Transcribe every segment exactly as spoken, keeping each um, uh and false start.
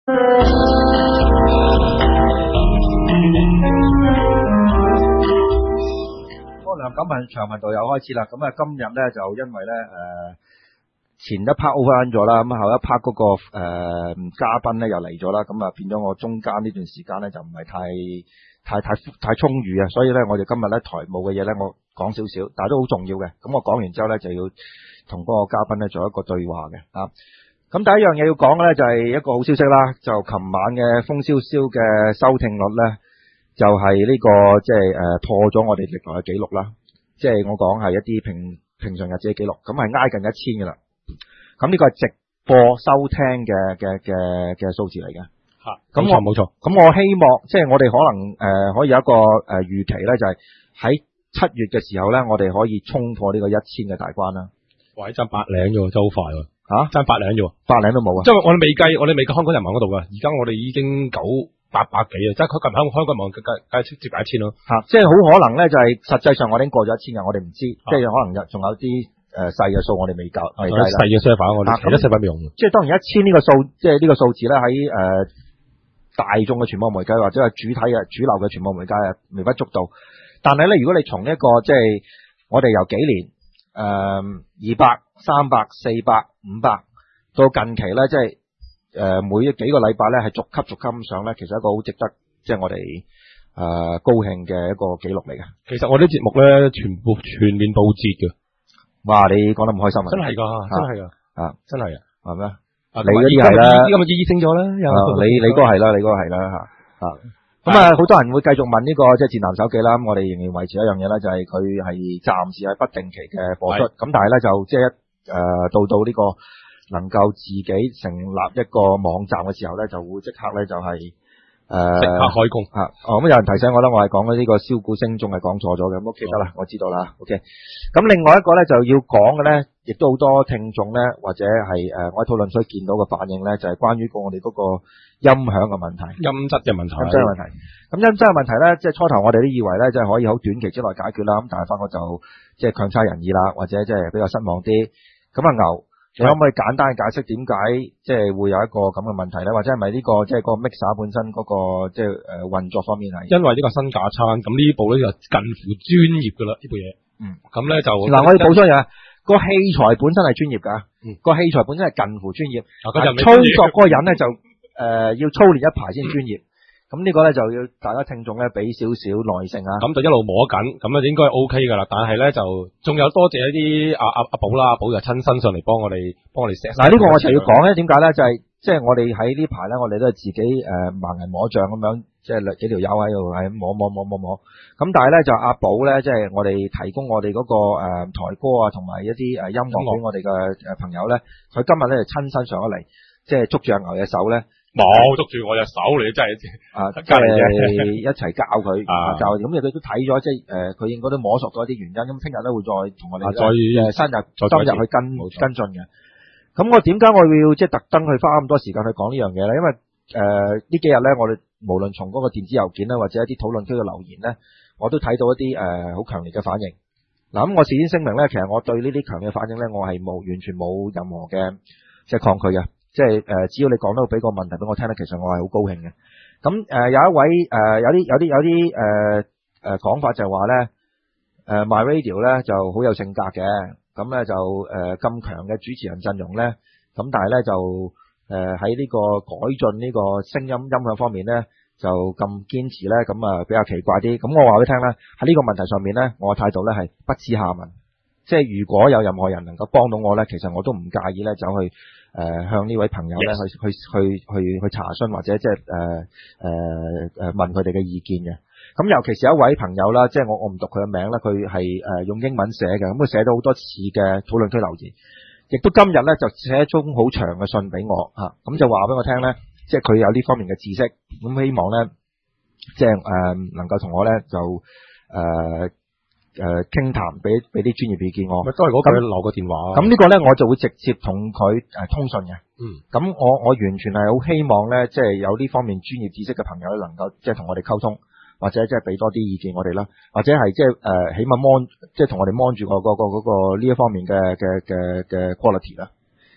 梁錦文長文道又開始啦，咁啊今日咧就因為咧誒、呃、前一 part over 咗啦，咁後一 part 嗰、那個誒、呃、嘉賓咧又嚟咗啦，咁啊變咗我中間呢段時間咧就唔係太太太太充裕啊，所以咧我哋今日咧台務嘅嘢咧我講少少，但係都好重要嘅，咁我講完之後咧就要同嗰個嘉賓咧做一個對話嘅啊。咁第一樣嘢要講嘅咧就係一個好消息啦，就琴晚嘅風蕭蕭嘅收聽率咧。就係、是、呢、這個即係誒破咗我哋歷來嘅記錄啦，即係我講係一啲平平常日子嘅記錄，咁係挨近一千嘅啦。咁呢個係直播收聽嘅嘅嘅嘅數字嚟嘅。吓，咁我冇錯。咁我希望即係我哋可能誒、呃、可以有一個誒預期咧，就係喺七月嘅時候咧，我哋可以衝破呢個一千嘅大關啦。哇！爭百零啫，真係好快喎。吓，爭百零啫，百零都冇啊。即係我哋未計，我哋未計香港人民嗰度噶，而家我哋已經九。八百幾啊！即係佢近排香港網梗梗梗係接近一千咯，吓、啊，即係好可能咧，就係實際上我已經過咗一千嘅，我哋唔知，啊、即係可能仲有啲誒細嘅數我哋未夠，係細嘅 server 我哋其他 server 未用。即係當然一千呢個數，即係呢個數字咧喺誒大眾嘅傳播媒介或者係主體嘅主流嘅傳播媒介啊微不足道。但係咧，如果你從一個即係我哋由幾年誒二百、三百、四百、五百到近期咧，即係。誒、呃，每一幾個禮拜咧，係逐級逐級咁上咧，其實一個好值得，即係我哋誒、呃、高興嘅一個紀錄嚟嘅。其實我啲節目咧，全部全面報捷嘅。哇，你講得唔開心啊？真係噶，真係噶，啊，真係啊，係咩？你嗰啲係啦，今日意義升咗啦，你你嗰個係啦，你嗰個係啦吓啊。咁啊，好多人會繼續問呢、這個即係戰艦手記啦。咁我哋仍然維持一樣嘢咧，就係佢係暫時係不定期嘅播出。咁但係咧就即係一誒到到呢、這個。能夠自己成立一個網站嘅時候咧，就會即刻咧就係誒即刻開工吓。哦，咁有人提醒我啦，我係講呢個簫鼓聲中係講錯咗嘅，咁 OK 得啦，我知道啦。OK。咁另外一個咧就要講嘅咧，亦都好多聽眾咧或者係誒我喺討論區見到嘅反應咧，就係關於過我哋嗰個音響嘅問題、音質嘅問題、音質嘅問題。咁音質嘅問題咧，即係初頭我哋都以為咧，即係可以好短期之內解決啦。咁但係發覺就即係強差人意啦，或者即係比較失望啲。咁啊牛。你可唔可以簡單解釋點解即係會有一個咁嘅問題咧？或者係咪呢個即係個 mixer 本身嗰個即係誒運作方面係？因為呢個新架撐，咁呢部咧就近乎專業噶啦呢部嘢。嗯，咁咧就嗱，我要補充嘢，個器材本身係專業噶，個器材本身係近乎專業，操作嗰個人咧就誒要操練一排先專業。咁呢個咧就要大家聽眾咧俾少少耐性啊，咁就一路摸緊，咁啊應該 O K 噶啦。但係咧就仲有多謝一啲阿阿阿寶啦，阿寶就親身上嚟幫我哋幫我哋 set。嗱呢個我就要講咧，點解咧就係即係我哋喺呢排咧，我哋都係自己誒盲人摸象咁樣，即係幾條友喺度係摸摸摸摸摸。咁但係咧就阿寶咧，即係我哋提供我哋嗰個誒台歌啊，同埋一啲誒音樂俾我哋嘅誒朋友咧，佢今日咧就親身上咗嚟，即係捉住阿牛嘅手咧。冇捉住我隻手嚟，真係啊！即係一齊教佢教，咁亦都睇咗，即係誒，佢應該都摸索咗一啲原因。咁聽日咧會再同我哋再誒深入深入去跟跟進嘅。咁我點解我要即係特登去花咁多時間去講呢樣嘢咧？因為誒呢幾日咧，我哋無論從嗰個電子郵件咧，或者一啲討論區嘅留言咧，我都睇到一啲誒好強烈嘅反應。嗱，咁我事先聲明咧，其實我對呢啲強烈嘅反應咧，我係冇完全冇任何嘅即係抗拒嘅。即係誒，只要你講到俾個問題俾我聽咧，其實我係好高興嘅。咁誒、呃，有一位誒、呃，有啲有啲有啲誒誒講法就係話咧，誒、呃、My Radio 咧就好有性格嘅。咁咧就誒咁強嘅主持人陣容咧，咁但係咧就誒喺呢個改進呢個聲音音響方面咧，就咁堅持咧，咁啊比較奇怪啲。咁我話俾你聽咧，喺呢個問題上面咧，我嘅態度咧係不恥下問。即係如果有任何人能夠幫到我咧，其實我都唔介意咧走去。誒、呃，向呢位朋友咧去去去去去查詢或者即係誒誒誒問佢哋嘅意見嘅。咁尤其是有一位朋友啦，即係我我唔讀佢嘅名啦，佢係誒用英文寫嘅，咁佢寫咗好多次嘅討論區留言，亦都今日咧就寫一封好長嘅信俾我吓，咁、啊、就話俾我聽咧，即係佢有呢方面嘅知識，咁希望咧即係誒、呃、能夠同我咧就誒。呃誒，傾談俾俾啲專業意見我，咪都係嗰句留個電話。咁呢個咧，我就會直接同佢誒通訊嘅。嗯。咁我我完全係好希望咧，即係有呢方面專業知識嘅朋友咧，能夠即係同我哋溝通，或者即係俾多啲意見我哋啦，或者係即係誒，起碼 mon 即係同我哋 mon 住個個個嗰個呢一方面嘅嘅嘅嘅 quality 啦。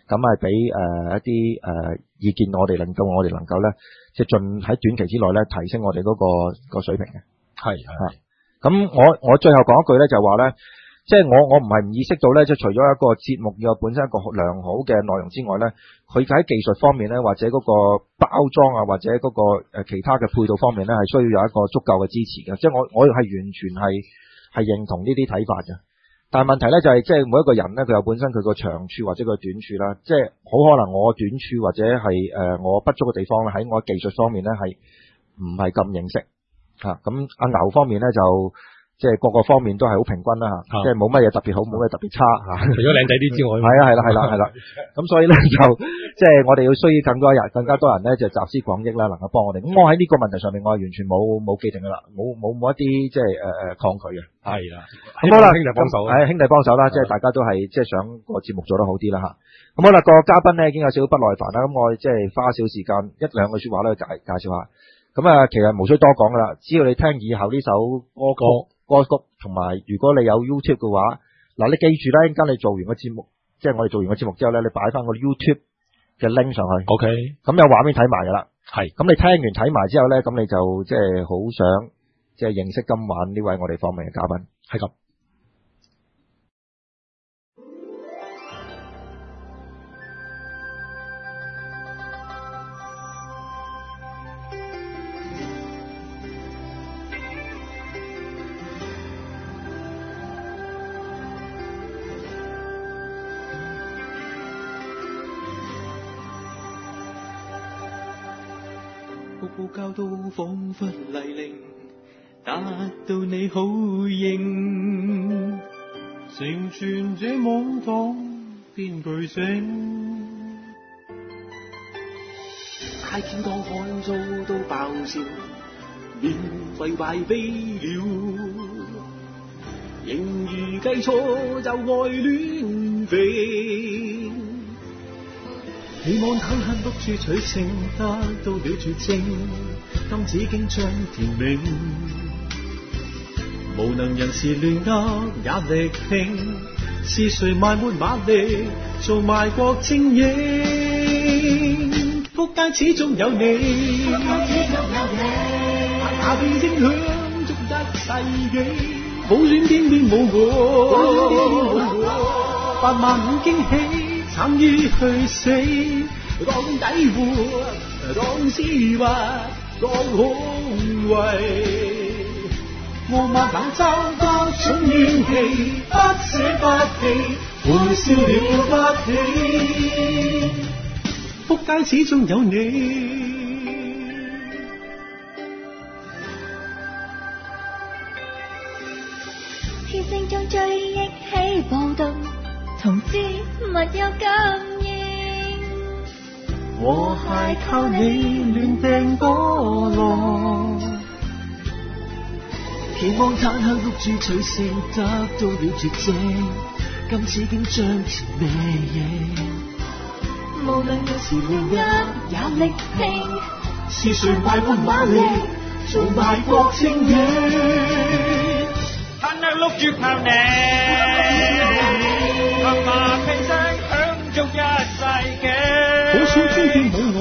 咁係俾誒一啲誒、呃、意見我哋，令到我哋能夠咧，即係盡喺短期之內咧提升我哋嗰、那個、那個水平嘅。係係。咁我我最後講一句咧，就係話咧，即係我我唔係唔意識到咧，即係除咗一個節目要有本身一個良好嘅內容之外咧，佢喺技術方面咧，或者嗰個包裝啊，或者嗰個誒其他嘅配套方面咧，係需要有一個足夠嘅支持嘅。即係我我係完全係係認同呢啲睇法嘅。但係問題咧就係，即係每一個人咧，佢有本身佢個長處或者個短處啦。即係好可能我短處或者係誒我不足嘅地方咧，喺我技術方面咧係唔係咁認識吓。咁阿牛方面咧就。即係各個方面都係好平均啦嚇，即係冇乜嘢特別好，冇乜嘢特別差嚇。除咗靚仔啲之外，係啊係啦係啦係啦。咁所以咧就即係我哋要需要更多人，更加多人咧就集思廣益啦，能夠幫我哋。咁我喺呢個問題上面，我係完全冇冇既定噶啦，冇冇冇一啲即係誒誒抗拒嘅。係啦。咁好啦，兄弟幫手，係兄弟幫手啦，即係大家都係即係想個節目做得好啲啦嚇。咁好啦，個嘉賓咧已經有少少不耐煩啦，咁我即係花少時間一兩句説話咧介介紹下。咁啊，其實無需多講噶啦，只要你聽以後呢首歌曲。歌曲同埋，如果你有 YouTube 嘅話，嗱你記住啦，陣間你做完個節目，即係我哋做完個節目之後咧，你擺翻個 YouTube 嘅 link 上去 ，OK，咁有畫面睇埋噶啦，係，咁你聽完睇埋之後咧，咁你就即係好想即係認識今晚呢位我哋訪問嘅嘉賓，係咁。 步步教導彷彿泥濘，達到你好認，成全這網黨變巨星。大天剛看遭到爆笑，免費壞飛了，仍如計錯就愛亂飛。希望坦克碌住取勝，得到了絕症，今子竟將填明。無能人士亂噏也力拼，是誰埋沒馬力做賣國精英？福街始終有你，下邊影響足一世紀，普選偏偏冇我，八萬五驚喜。慘於去死，當底活，當思惑，當恐懼。我萬能找多種怨氣，不捨不棄，陪笑了不起。福街始終有你。天聲中追憶起暴動。同志密有感應，和諧靠你亂掟波浪，期望坦克碌住取勝，得到了絕症，今次竟將前咩嘢？無論有時亂噏也力拼，是誰埋沒馬力做賣國精英？坦克碌住靠你。白馬拼聲響足一世紀，普選偏偏冇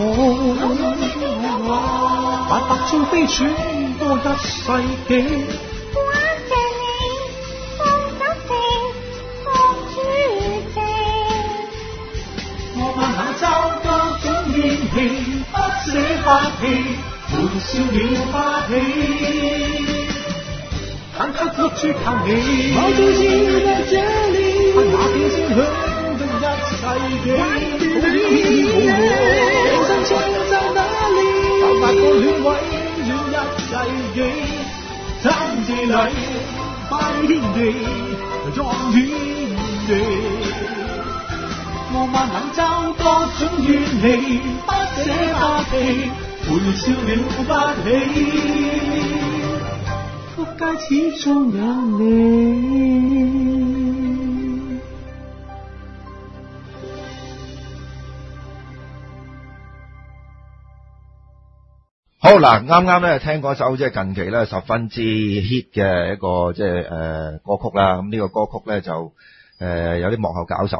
我，白白做飛轉多一世紀。多謝你放手成放主席，我萬下找多種怨氣，不捨不棄，陪笑了不起。坦克碌住靠你，我就要在這裡。不那邊聲響到一世紀，好偏偏冇我，上車在哪裡？百萬個戀位轉一世紀，參謝禮拜天地，壯天地。我萬能找多種怨氣，不捨不棄，陪笑了不起。福街始終有你。 好嗱，啱啱咧聽嗰首即係近期咧十分之 hit 嘅一個即係誒歌曲啦。咁呢個歌曲咧就誒有啲幕後搞手嘅。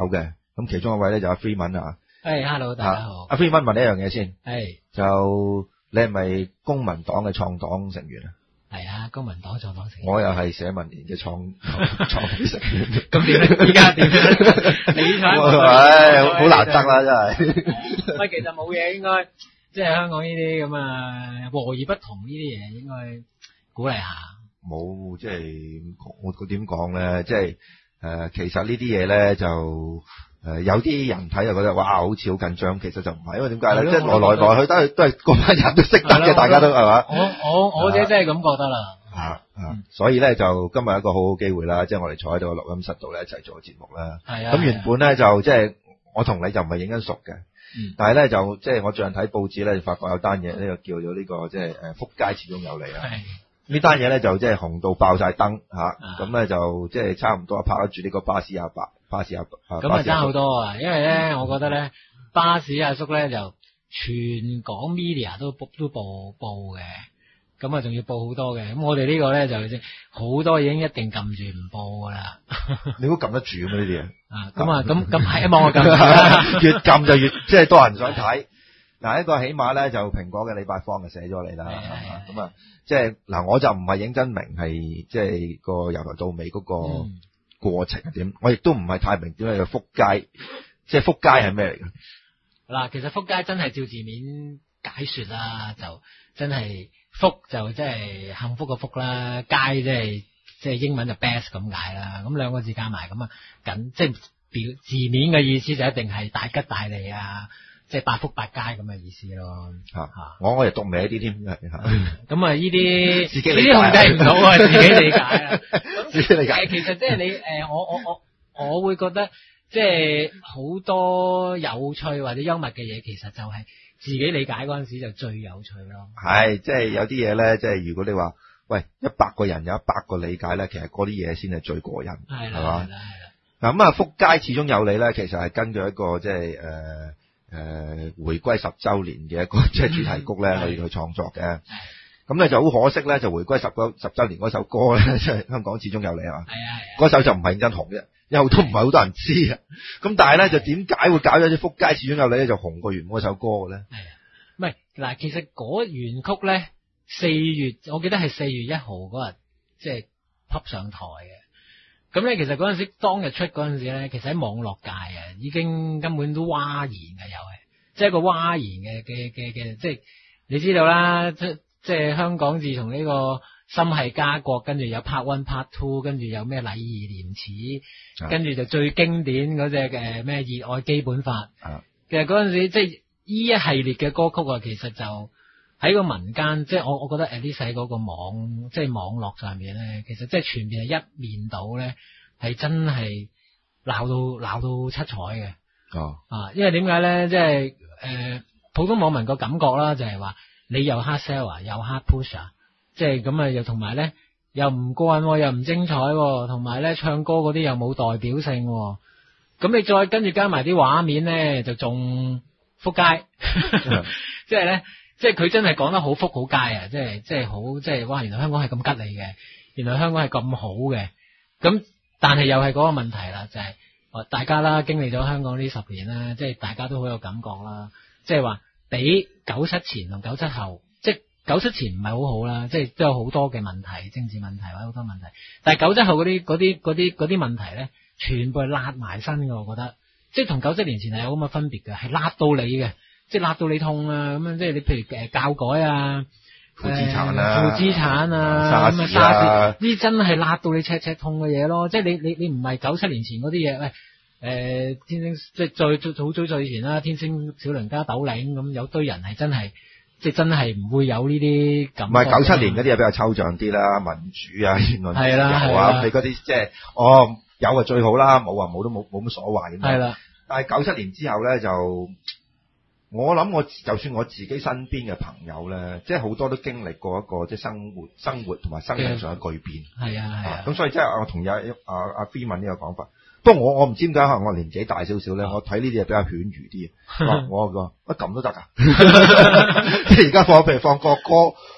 咁其中一位咧就阿 Freeman 啊。 誒 ，hello， 大家好。 阿 Freeman 問你一樣嘢先。 係。 就你係咪公民黨嘅創黨成員啊？ 係啊，公民黨創黨成員。 我又係社民連嘅創創黨成員。 咁點咧？依家點咧？你睇我唉，好難得啦，真係。 喂，其實冇嘢，應該即係香港呢啲咁啊和而不同呢啲嘢，應該鼓勵下。 冇，即係我我點講咧？即係誒，其實呢啲嘢咧就誒有啲人睇就覺得哇，好似好緊張，其實就唔係，因為點解咧？即係來來來去都係都係嗰班人都識得嘅，大家都係嘛？ 我我我自己真係咁覺得啦。 啊啊！所以咧就今日一個好好機會啦，即係我哋坐喺度個錄音室度咧一齊做節目啦。 係啊。 咁原本咧就即係我同你就唔係影緊熟嘅，但係咧就即係我最近睇報紙咧，就發覺有單嘢呢個叫做呢個即係誒福佳始終有你啊。呢單嘢咧就即係紅到爆晒燈嚇，咁咧就即係差唔多拍得住呢個巴士阿伯、巴士阿伯。 咁啊爭好多啊！因為咧，我覺得咧，巴士阿叔咧就全港 media 都都報報嘅，咁啊仲要報好多嘅。咁我哋呢個咧就即好多已經一定撳住唔報噶啦。 你都撳得住咁呢啲嘢？啊， 咁啊咁咁係望我撳住啦， 越撳就越即係多人想睇。嗱，一個起碼咧就蘋果嘅李百芳就寫咗你啦，咁啊，即係嗱，我就唔係認真明係即係個由頭到尾嗰個過程係點，嗯、我亦都唔係太明點解叫福佳，即係福佳係咩嚟嘅？ 嗱，其實福佳真係照字面解說啦，就真係福就即係幸福嘅福啦，佳即係即係英文就 best 咁解啦，咁兩個字加埋咁啊，緊即係表字面嘅意思就一定係大吉大利啊！即係百福百佳咁嘅意思咯，嚇、啊、嚇，我我哋讀歪啲添，係嚇。 咁啊，呢啲自己呢啲控制唔到啊，自己理解啊。 自己理解。 其實即係你誒，我我我我會覺得即係好多有趣或者幽默嘅嘢，其實就係自己理解嗰陣時就最有趣咯。 係，即係有啲嘢咧，即係如果你話喂一百個人有一百個理解咧，其實嗰啲嘢先係最過癮，係啦，係啦，係啦。嗱咁啊，福佳始終有你咧，其實係根據一個即係誒。呃誒、呃，回歸十周年嘅一個即係主題曲咧，去去創作嘅。咁咧就好可惜咧，就回歸十周十周年嗰首歌咧，即係香港始終有你啊嘛。係啊係。嗰首就唔係認真紅嘅，因為都唔係好多人知啊。咁但係咧，就點解會搞咗隻福佳始終有你咧，就紅過原本嗰首歌嘅咧？係啊， 唔係嗱，其實嗰原曲咧，四月我記得係四月一號嗰日，即係 pop 上台嘅。咁咧，其實嗰陣時當日出嗰陣時咧，其實喺網絡界啊，已經根本都嘩然嘅，又係即係一個嘩然嘅嘅嘅嘅，即係你知道啦，即即係香港自從呢個心係家國，跟住有 part one part two，跟住有咩禮義廉恥，跟住就最經典嗰隻嘅咩熱愛基本法。啊、其實嗰陣時即係呢一系列嘅歌曲啊，其實就喺個民間，即係我我覺得誒呢世嗰個網，即係網絡上面咧，其實即係全面係一面倒咧，係真係鬧到鬧到七彩嘅。哦，啊，因為點解咧？即係誒、呃，普通網民個感覺啦，就係話你又 hard sell 啊，又 hard push 啊，即係咁啊，又同埋咧又唔過癮，又唔精彩，同埋咧唱歌嗰啲又冇代表性，咁你再跟住加埋啲畫面咧，就仲福佳，即係咧。即係佢真係講得好福好佳啊！即係即係好即係哇！原來香港係咁吉利嘅，原來香港係咁好嘅。咁但係又係嗰個問題啦，就係、是、大家啦經歷咗香港呢十年啦，即係大家都好有感覺啦。即係話比九七前同九七後，即係九七前唔係好好啦，即係都有好多嘅問題，政治問題或者好多問題。但係九七後嗰啲嗰啲嗰啲嗰啲問題咧，全部係辣埋身嘅，我覺得。即係同九七年前係有咁嘅分別嘅，係辣到你嘅。即係辣到你痛啊！咁樣即係你譬如誒教改啊、 負資產啊、 負資產啊、咁啊沙士呢啲真係辣到你赤赤痛嘅嘢咯！即係你你你唔係九七年前嗰啲嘢，喂誒、呃、天星即係最最好早最以前啦，天星小輪加斗領咁有堆人係真係即係真係唔會有呢啲感覺。唔係九七年嗰啲係比較抽象啲啦，民主啊、言論自由啊，你嗰啲即係哦有就最好啦，冇啊冇都冇冇乜所謂。係啦，但係九七年之後咧就。我諗我就算我自己身邊嘅朋友咧，即係好多都經歷過一個即係生活、生活同埋生命上嘅巨變。係啊係啊。咁、啊、所以即係我同意阿阿阿 Freeman 呢個講法。不過我我唔知點解，可能我年紀大少少咧，我睇呢啲嘢比較犬儒啲。我個乜咁都得㗎？即係而家放譬如放國歌，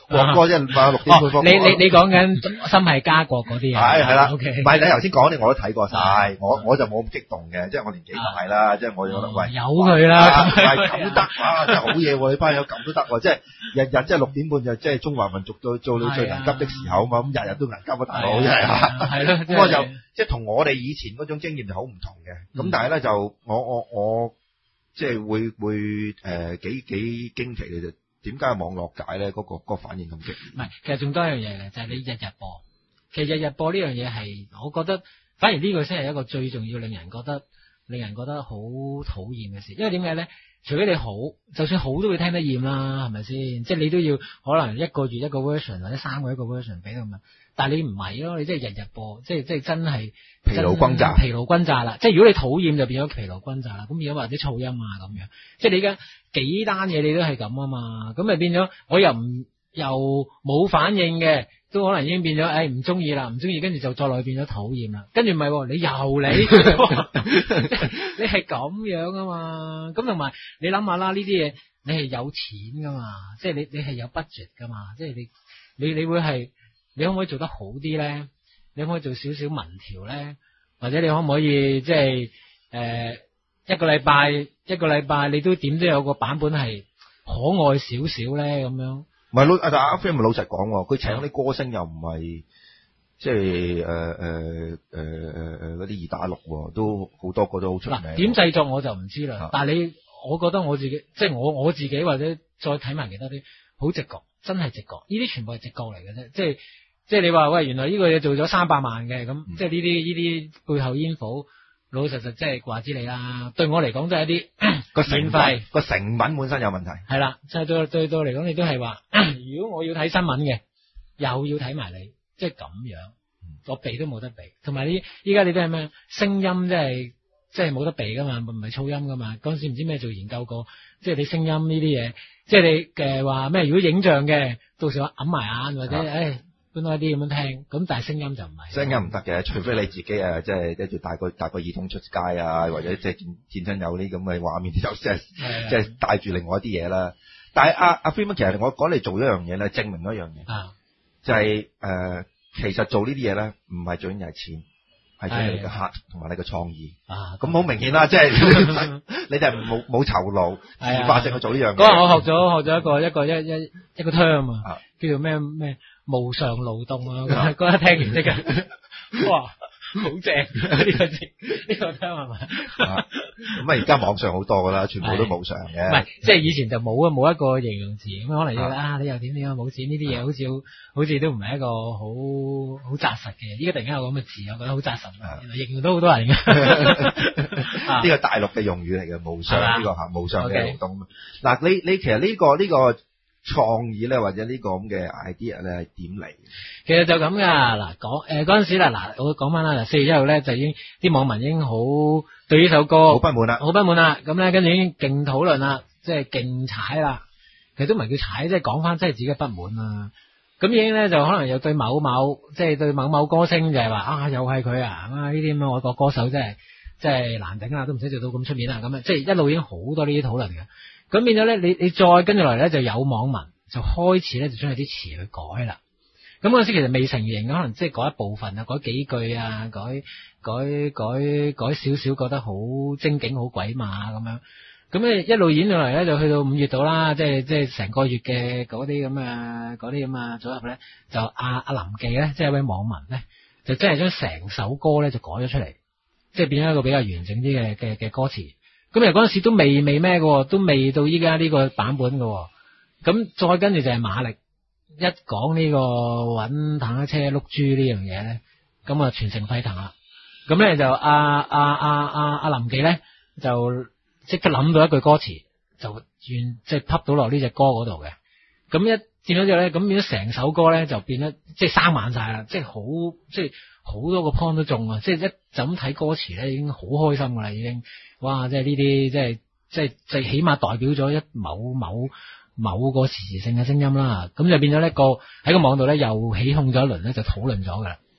黃哥即係晚六點半哦放。 你你你講緊心係家國嗰啲啊？ 係係啦 ，OK。 唔係你頭先講啲我都睇過晒，我我就冇咁激動嘅，即係我年紀大啦，即係我覺得喂， 由佢啦， 係咁都得啊，真係好嘢喎！你班友咁都得喎，即係日日即係六點半就即係中華民族到做到最危急的時候啊嘛，咁日日都危急啊，大佬真係啊， 係咯， 咁我就即係同我哋以前嗰種經驗就好唔同嘅，咁但係咧就我我我即係會會誒幾幾驚奇嘅啫。點解網絡界咧嗰個嗰個反應咁激烈？ 唔係，其實仲多一樣嘢嘅，就係你日日播。其實日日播呢樣嘢係，我覺得反而呢個先係一個最重要，令人覺得令人覺得好討厭嘅事。因為點解咧？除非你好，就算好都會聽得厭啦，係咪先？即係你都要可能一個月一個 version 或者三個一個 version 俾到咁樣。但係你唔係咯，你即係日日播，即係即係真係疲勞轟炸， 疲勞轟炸啦。即係如果你討厭就變咗疲勞轟炸啦，咁變咗或者噪音啊咁樣。即係你而家幾單嘢你都係咁啊嘛，咁咪變咗我又唔又冇反應嘅，都可能已經變咗誒唔中意啦，唔中意跟住就再來變咗討厭啦。跟住唔係你又嚟，你係咁樣啊嘛。咁同埋你諗下啦，呢啲嘢你係有錢噶嘛，即係你你係有 budget 噶嘛，即係你你你會係。你可唔可以做得好啲咧？你可唔可以做少少民調咧？或者你可唔可以即係誒一個禮拜一個禮拜你都點都有個版本係可愛少少咧咁樣？ 唔係老阿阿 Frame 咪老實講喎，佢請啲歌星又唔係即係誒誒誒誒誒嗰啲二打六喎，都好多個都好出名。 嗱，點製作我就唔知啦，但係你我覺得我自己即係我我自己或者再睇埋其他啲好直覺，真係直覺，呢啲全部係直覺嚟嘅啫，即係。即係你話喂，原來呢個嘢做咗三百萬嘅，咁、嗯、即係呢啲呢啲背後煙火，老老實實即係話之你啦。對我嚟講都係一啲個成費個成品本身有問題。係啦，即係對對對嚟講，你都係話，如果我要睇新聞嘅，又要睇埋你，即係咁樣，我避都冇得避。同埋呢，依家你都係咩聲音、就是，即係即係冇得避噶嘛，唔係噪音噶嘛。嗰陣時唔知咩做研究過，即係你聲音呢啲嘢，即係你誒話咩？如果影像嘅，到時我揞埋眼或者誒。哎搬多啲咁樣聽，咁但係聲音就唔係。聲音唔得嘅，除非你自己誒，即係跟住帶個帶個耳筒出街啊，或者即係見見親有啲咁嘅畫面，就即係即係帶住另外一啲嘢啦。但係阿阿 Freeman 其實我講你做一樣嘢咧，證明一樣嘢，啊、就係、是、誒、呃，其實做呢啲嘢咧，唔係最緊要係錢，係最緊要你嘅客同埋你嘅創意。啊，咁好明顯啦，即係你哋冇冇酬勞，自發性去做呢樣嘢。 嗰日我學咗學咗一個一個一一一個 term 啊，叫做咩咩。無償勞動啊！嗰日聽完即刻，哇，好正呢個字，呢個聽係咪？ 咁啊，而家網上好多噶啦，全部都無償嘅。 唔係，即係以前就冇啊，冇一個形容詞咁，可能要啊，你又點點啊，冇錢呢啲嘢，好似好好似都唔係一個好好紮實嘅。依家突然間有咁嘅字，我覺得好紮實，原來形容到好多人嘅。 呢個大陸嘅用語嚟嘅，無償呢個嚇，無償嘅勞動。嗱，你你其實呢個呢個。創意咧，或者呢個咁嘅 idea 咧，係點嚟？ 其實就咁噶，嗱講誒嗰陣時啦，嗱我講翻啦，嗱四月一號咧就已經啲網民已經好對呢首歌好不滿啦， 好不滿啦，咁咧跟住已經勁討論啦，即係勁踩啦，其實都唔係叫踩，即係講翻即係自己嘅不滿啦。咁已經咧就可能又對某某即係對某某歌星就係話啊，又係佢啊，啊呢啲咁嘅外國歌手真係真係難頂啦，都唔使做到咁出面啦，咁啊即係一路已經好多呢啲討論嘅。咁變咗咧，你你再跟住落嚟咧，就有網民就開始咧，就將佢啲詞去改啦。咁嗰陣時其實未成型，可能即係改一部分啊，改幾句啊，改改改改少少，覺得好精警、好鬼馬咁樣。咁咧一路演上嚟咧，就去到五月度啦，即係即係成個月嘅嗰啲咁啊，嗰啲咁啊組合咧，就阿阿林記咧，即係一位網民咧，就真係將成首歌咧就改咗出嚟，即係變咗一個比較完整啲嘅嘅嘅歌詞。咁其實嗰陣時都未未咩嘅，都未到依家呢個版本嘅。咁再跟住就係馬力，一講呢個搵坦克車碌豬呢樣嘢咧，咁啊全城沸騰啦。咁咧就阿阿阿阿阿林記咧就即刻諗到一句歌詞，就完即係揼到落呢隻歌嗰度嘅。咁一見到之後咧，咁變咗成首歌咧就變咗即係生猛晒啦，即係好即係好多個 point 都中啊！即係一就咁睇歌詞咧，已經好開心噶啦，已經哇！即係呢啲即係即係即係起碼代表咗一某某某個時時性嘅聲音啦。咁就變咗呢個喺個網度咧又起哄咗一輪咧，就討論咗噶啦。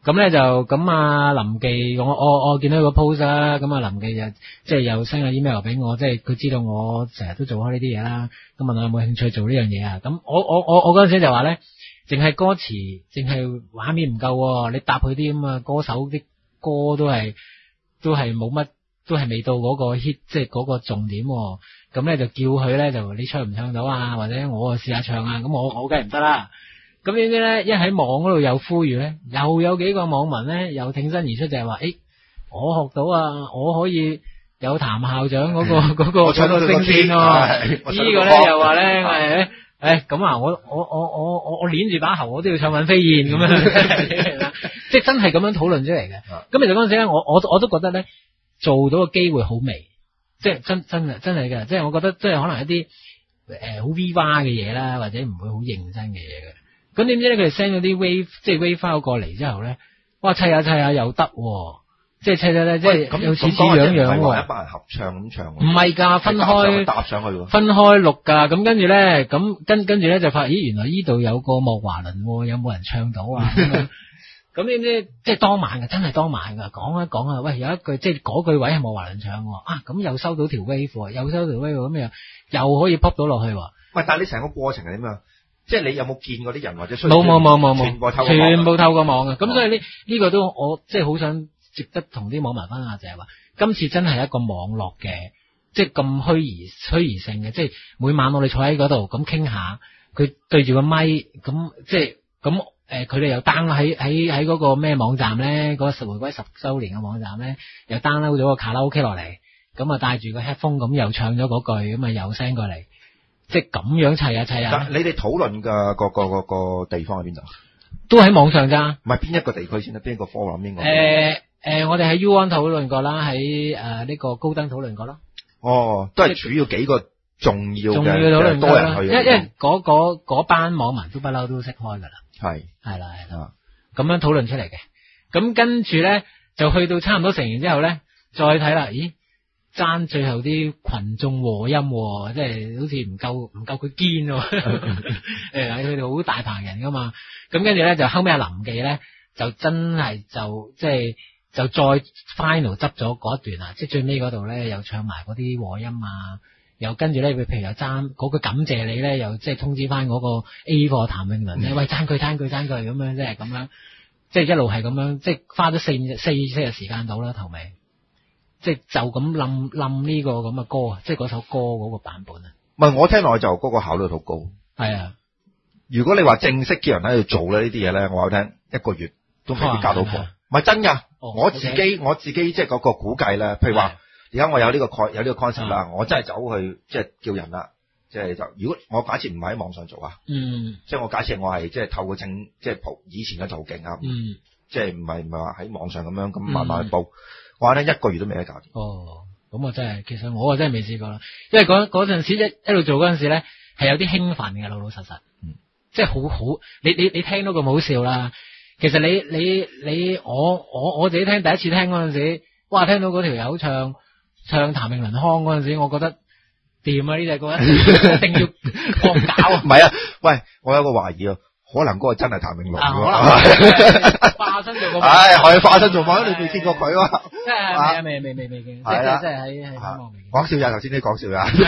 咁咧就咁啊林記，我我我見到個 post 啦，咁啊林記就即係又 send 個 email 俾我，即係佢知道我成日都做開呢啲嘢啦，咁問我有冇興趣做呢樣嘢啊？咁我我我我嗰陣時就話咧，淨係歌詞，淨係畫面唔夠，你搭佢啲咁啊歌手啲歌都係都係冇乜，都係未到嗰個 hit， 即係嗰個重點。咁咧就叫佢咧就你唱唔唱到啊？或者我試下唱啊？咁我我梗係唔得啦。咁點知咧，一喺網嗰度有呼籲咧，又有幾個網民咧又挺身而出，就係話：誒，我學到啊，我可以有譚校長嗰、嗰個嗰、嗰個嗰個聲線喎。個呢個咧又話咧誒誒咁啊，我我我我我我捏住把喉，我都要唱《尹飛燕》咁樣，即係真係咁樣討論出嚟嘅。咁其實嗰陣時咧，我我我都覺得咧，做到個機會好微，即係真真係真係嘅，即係我覺得即係可能一啲誒好 V 哇嘅嘢啦，或者唔會好認真嘅嘢嘅。咁點知咧，佢哋 send 咗啲 wave 即係 wave file 過嚟之後咧，哇砌下砌下又得，即係砌咗咧，即係有似似樣樣喎。 一班人合唱咁唱， 唔係㗎，分開搭上去喎， 分開錄㗎。咁跟住咧，咁跟跟住咧就發現，咦原來呢度有個莫華倫，有冇人唱到啊？咁點知即係當晚嘅，真係當晚㗎。講一講啊，喂有一句即係嗰句位係莫華倫唱喎，啊咁又收到條 wave，又收到條 wave 咁又又可以 pop 到落去喎。 喂，但係你成個過程係點樣？即係你有冇見過啲人或者需冇冇冇冇冇， 全部透過全部透過網嘅。咁、哦、所以呢呢個都我即係好想值得同啲網民分享，就係話今次真係一個網絡嘅，即係咁虛擬虛擬性嘅，即係每晚我哋坐喺嗰度咁傾下，佢對住個咪咁，即係咁誒，佢哋又 down 喺喺喺嗰個咩網站咧，嗰、嗰個十回歸十週年嘅網站咧，又 download 咗個卡拉 OK 落嚟，咁啊帶住個 headphone 咁又唱咗嗰句，咁啊又 send 過嚟。即係咁樣砌啊砌啊！ 你哋討論嘅個個個個地方喺邊度？ 都喺網上咋？ 唔係邊一個地區先啦？邊一個 forum 邊個？ 誒誒，我哋喺 U One 討論過啦，喺誒呢個高登討論過啦。 哦，都係主要幾個重要嘅， 重要討論多人去。 因因為嗰嗰嗰班網民都不嬲都識開㗎啦。係係啦係啦，咁樣討論出嚟嘅。咁跟住咧就去到差唔多成完之後咧，再睇啦，咦？爭最後啲群眾和音，即係好似唔夠唔夠佢堅喎。誒，佢哋好大棚人噶嘛。咁跟住咧就後尾阿林記咧就真係就即係就再 final 執咗嗰一段啊，即係最尾嗰度咧又唱埋嗰啲和音啊，又跟住咧佢譬如又爭嗰句感謝你咧，又即係通知翻嗰個 A 貨譚詠麟咧，喂爭佢爭佢爭佢咁樣，即係咁樣，即係一路係咁樣，即係花咗四五四四日時間到啦頭尾。即係就咁冧冧呢個咁嘅歌啊！即係嗰首歌嗰個版本啊！ 唔係我聽落去就嗰個效率好高。係啊， 如果你話正式嘅人喺度做咧呢啲嘢咧，我有聽一個月都未必交到貨。唔係真㗎， 哦， 我自己 okay. 我自己即係嗰個估計咧。譬如話而家我有呢個概有呢個 concept 啦，我真係走去即係叫人啦，即係就如果我假設唔係喺網上做啊， 嗯，即係我假設我係即係透過正即係以前嘅途徑啊， 嗯， 即係唔係唔係話喺網上咁樣咁慢慢去報。嗯我咧一個月都未得搞掂。 哦，咁我真係，其實我啊真係未試過啦。因為嗰嗰陣時一一路做嗰陣時咧，係有啲興奮嘅，老老實實，嗯，即係好好。你你你聽到咁好笑啦。其實你你你我我我自己聽第一次聽嗰陣時，哇！聽到嗰條友唱唱譚詠麟腔嗰陣時，我覺得掂啊！呢隻歌一定要放搞啊！ 唔係啊，喂，我有個懷疑啊。可能嗰個真係譚詠麟喎，化身做個， 唉，係化身做馬，你未見過佢啊？ 即係未未未未見，即係即係喺喺香港未見。 講笑呀，頭先你講笑呀。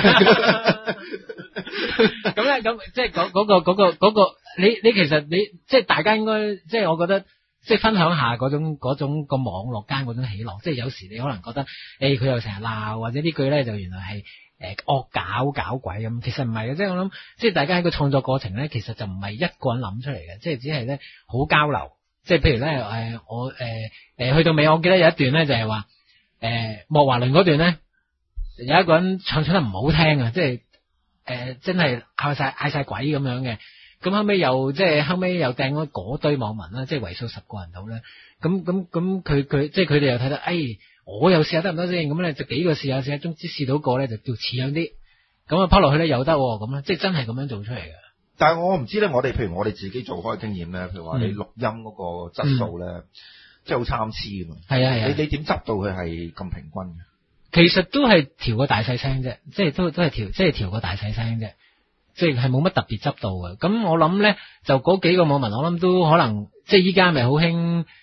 咁咧，咁即係嗰嗰個嗰個嗰個，你你其實你即係大家應該，即係我覺得，即係分享下嗰種嗰種個網絡間嗰種喜樂。即係有時你可能覺得，誒佢又成日鬧，或者呢句咧就原來係。誒，惡搞搞鬼咁，其實唔係嘅，即係我諗，即係大家喺個創作過程咧，其實就唔係一個人諗出嚟嘅，即係只係咧好交流，即係譬如咧，誒，我誒誒去到尾，我記得有一段咧就係話，誒莫華倫嗰段咧，有一個人唱唱得唔好聽啊，即係誒真係嗌晒嗌晒鬼咁樣嘅，咁後尾又即係後尾又掟咗嗰堆網民啦，即係為數十個人到咧，咁咁咁佢佢即係佢哋又睇到，誒。我又試下得唔得先？咁咧就幾個試下試下，總之試到個咧就叫似樣啲，咁啊拋落去咧又得，咁咧即係真係咁樣做出嚟嘅。 但係我唔知咧，我哋譬如我哋自己做開嘅經驗咧，譬如話你錄音嗰個質素咧，嗯、即係好參差噶嘛。係啊係啊。你你點執到佢係咁平均嘅？ 其實都係調個大細聲啫，即係都都係調，即係調個大細聲啫，即係係冇乜特別執到嘅。咁我諗咧，就嗰幾個網民，我諗都可能即係依家咪好興。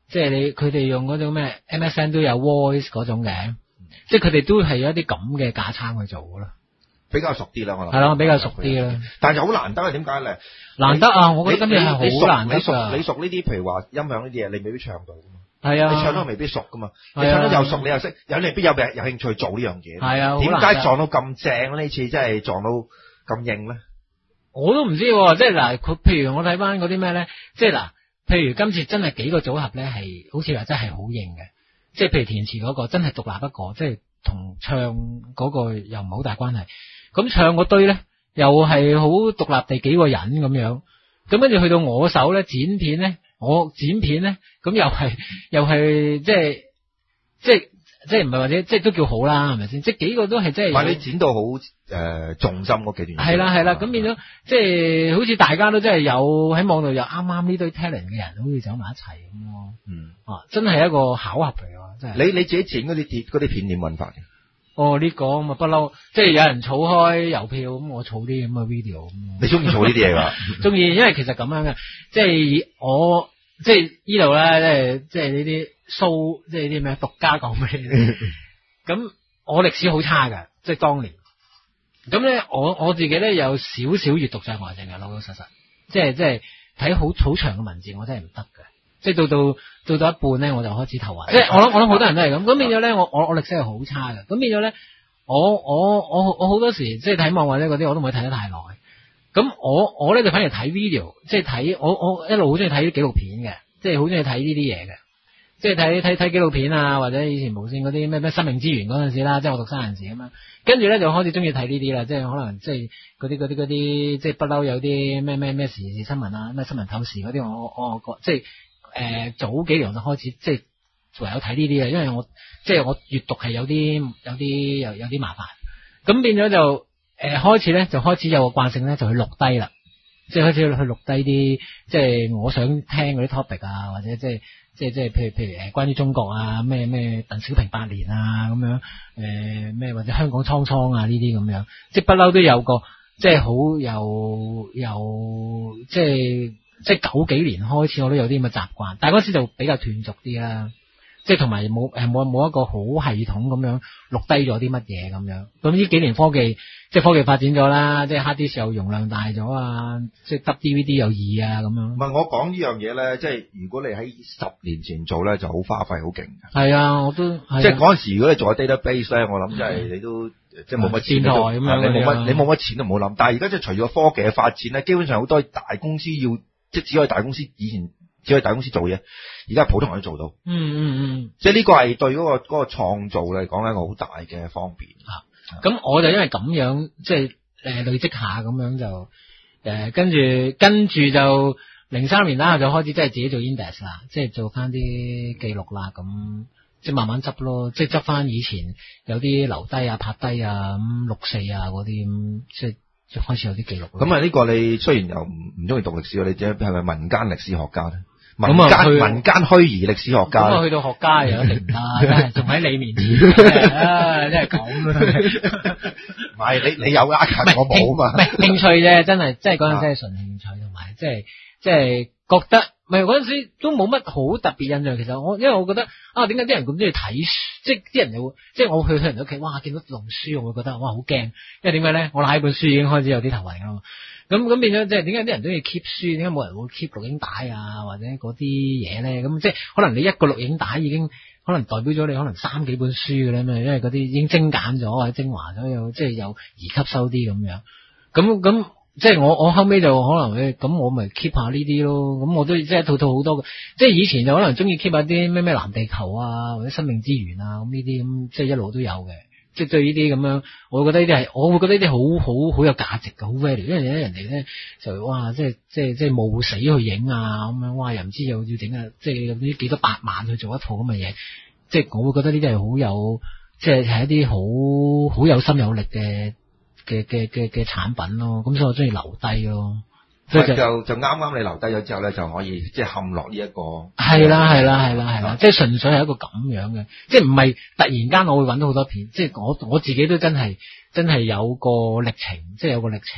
即係你佢哋用嗰種咩 M S N 都有 voice 嗰種嘅，即係佢哋都係有一啲咁嘅架撐去做嘅咯。 比較熟啲啦，我諗。 係咯，比較熟啲啦。 但係又好難得啊，點解咧？ 難得啊！我覺得今日係好難得你熟㗎。 你熟呢啲，譬如話音響呢啲嘢，你未必唱到㗎嘛。 係啊。 你唱得未必熟㗎嘛。 係啊。 你唱得又熟，你又識，有你未必有有興趣做呢樣嘢。 係啊。 點解撞到咁正呢次真係撞到咁硬咧？ 我都唔知喎，即係嗱，佢譬如我睇翻嗰啲咩咧，即係嗱，譬如今次真係幾個組合咧係好似話真係好硬嘅，即係譬如填詞嗰個真係獨立一個，即係同唱嗰個又唔係好大關係。咁唱嗰堆咧，又係好獨立地幾個人咁樣，咁跟住去到我手咧剪片咧，我剪片咧，咁又係又係即係即係即係唔係或者即係都叫好啦，係咪先？即係幾個都係即係。話你剪到好誒、呃、重心嗰幾段。 係啦係啦，咁變咗即係好似大家都真係有喺網度有啱啱呢堆 talent 嘅人，好似走埋一齊咁咯。嗯。啊，真係一個巧合嚟㗎，真係。你你自己剪嗰啲碟嗰啲片點揾法嘅？ 哦，呢、這個咁啊不嬲，即係有人儲開郵票，咁我儲啲咁嘅 video 咁。 你中意儲呢啲嘢㗎？ 中意，因為其實咁樣嘅，即係我即係呢度咧，即係即係呢啲 show，即係啲咩獨家講俾你。咁我歷史好差㗎，即係當年。咁咧，我我自己咧有少少閱讀障礙症嘅，老老實實，即係即係睇好好長嘅文字，我真係唔得嘅。即係到到到到一半咧，我就開始頭暈。即係我諗我諗好多人都係咁。咁變咗咧，我我我歷史係好差嘅。咁變咗咧，我我我我好多時即係睇網或者嗰啲，我都唔會睇得太耐。咁我我咧就反而睇 video，即係睇我我一路好中意睇啲紀錄片嘅，即係好中意睇呢啲嘢嘅。即係睇睇睇紀錄片啊，或者以前無線嗰啲咩咩生命之源嗰陣時啦，即係我讀生人時咁樣。跟住咧就開始中意睇呢啲啦，即係可能即係嗰啲嗰啲嗰啲，即係不嬲有啲咩咩咩時事新聞啊，咩新聞透視嗰啲，我我我即係。誒、呃，早幾年就開始即係唯有睇呢啲嘅，因為我即係我閱讀係有啲有啲有有啲麻煩，咁變咗就誒、呃、開始咧就開始有個慣性咧就去錄低啦，即係開始去錄低啲即係我想聽嗰啲 topic 啊，或者即係即係即係譬如譬如誒關於中國啊咩咩鄧小平八年啊咁樣誒咩、呃、或者香港蒼蒼啊呢啲咁樣，即係不嬲都有個即係好有有即係。即係九幾年開始我都有啲咁嘅習慣，但係嗰時就比較斷續啲啦，即係同埋冇誒冇冇一個好系統咁樣錄低咗啲乜嘢咁樣。咁呢幾年科技即係科技發展咗啦，即係 hard disk 又容量大咗啊，即係得 D V D 又易啊咁樣。 唔係我講呢樣嘢咧，即係如果你喺十年前做咧，就好花費好勁嘅。 係啊，我都即係嗰陣時，如果你做 database 咧，我諗即係你都即係冇乜錢電台咁樣， 你冇乜你冇乜錢都唔好諗。但係而家即係隨住個科技嘅發展咧，基本上好多大公司要。即係只可以大公司，以前只可以大公司做嘢，而家普通人都做到。 嗯嗯嗯。即係呢個係對嗰、嗰個嗰、嗰個創造嚟講一個好大嘅方便。 咁、啊、我就因為咁樣，即係誒累積下咁樣就誒、呃、跟住跟住就零三年啦，就開始即係自己做 index 啦，即係做翻啲記錄啦，咁即係慢慢執咯，即係執翻以前有啲留低啊、拍低啊、咁六四啊嗰啲咁，即係。就開始有啲記錄。 咁啊，呢個你雖然又唔唔中意讀歷史，你係係咪民間歷史學家咧？民間民間虛擬歷史學家。 咁啊，去到學家又一定唔得，真係仲喺你面前，啊，真係咁咯。 唔係你你有呃我冇嘛？ 唔係興趣啫，真係，即係嗰陣時係純興趣，同埋即係即係覺得。唔係嗰陣時都冇乜好特別印象，其實我因為我覺得啊，點解啲人咁中意睇書？即係啲人又即係我去去人屋企，哇，見到龍書，我會覺得哇好驚，因為點解咧？我睇本書已經開始有啲頭暈㗎嘛。咁咁變咗即係點解啲人中意 keep 書？點解冇人會 keep 錄影帶啊？或者嗰啲嘢咧？咁即係可能你一個錄影帶已經可能代表咗你可能三幾本書嘅咧咩？因為嗰啲已經精簡咗或者精華咗，有即係有易吸收啲咁樣。咁咁。即係我我後尾就可能誒咁我咪 keep 下呢啲咯，咁我都即係套套好多嘅，即係以前就可能中意 keep 下啲咩咩藍地球啊或者生命之源啊咁呢啲咁，即係一路都有嘅。即係對呢啲咁樣，我覺得呢啲係我會覺得呢啲好好好有價值嘅，好 value，因為咧人哋咧就哇即係即係即係冒死去影啊咁樣，哇又唔知又要整啊，即係唔知幾多百萬去做一套咁嘅嘢，即係我會覺得呢啲係好有即係係一啲好好有心有力嘅。嘅嘅嘅嘅產品咯，咁所以我中意留低咯，所以就就就啱啱你留低咗之後咧，就可以即係陷落呢一個係啦係啦係啦係啦，即係純粹係一個咁樣嘅，即係唔係突然間我會揾到好多片，即係我我自己都真係真係有個歷程，即係有個歷程，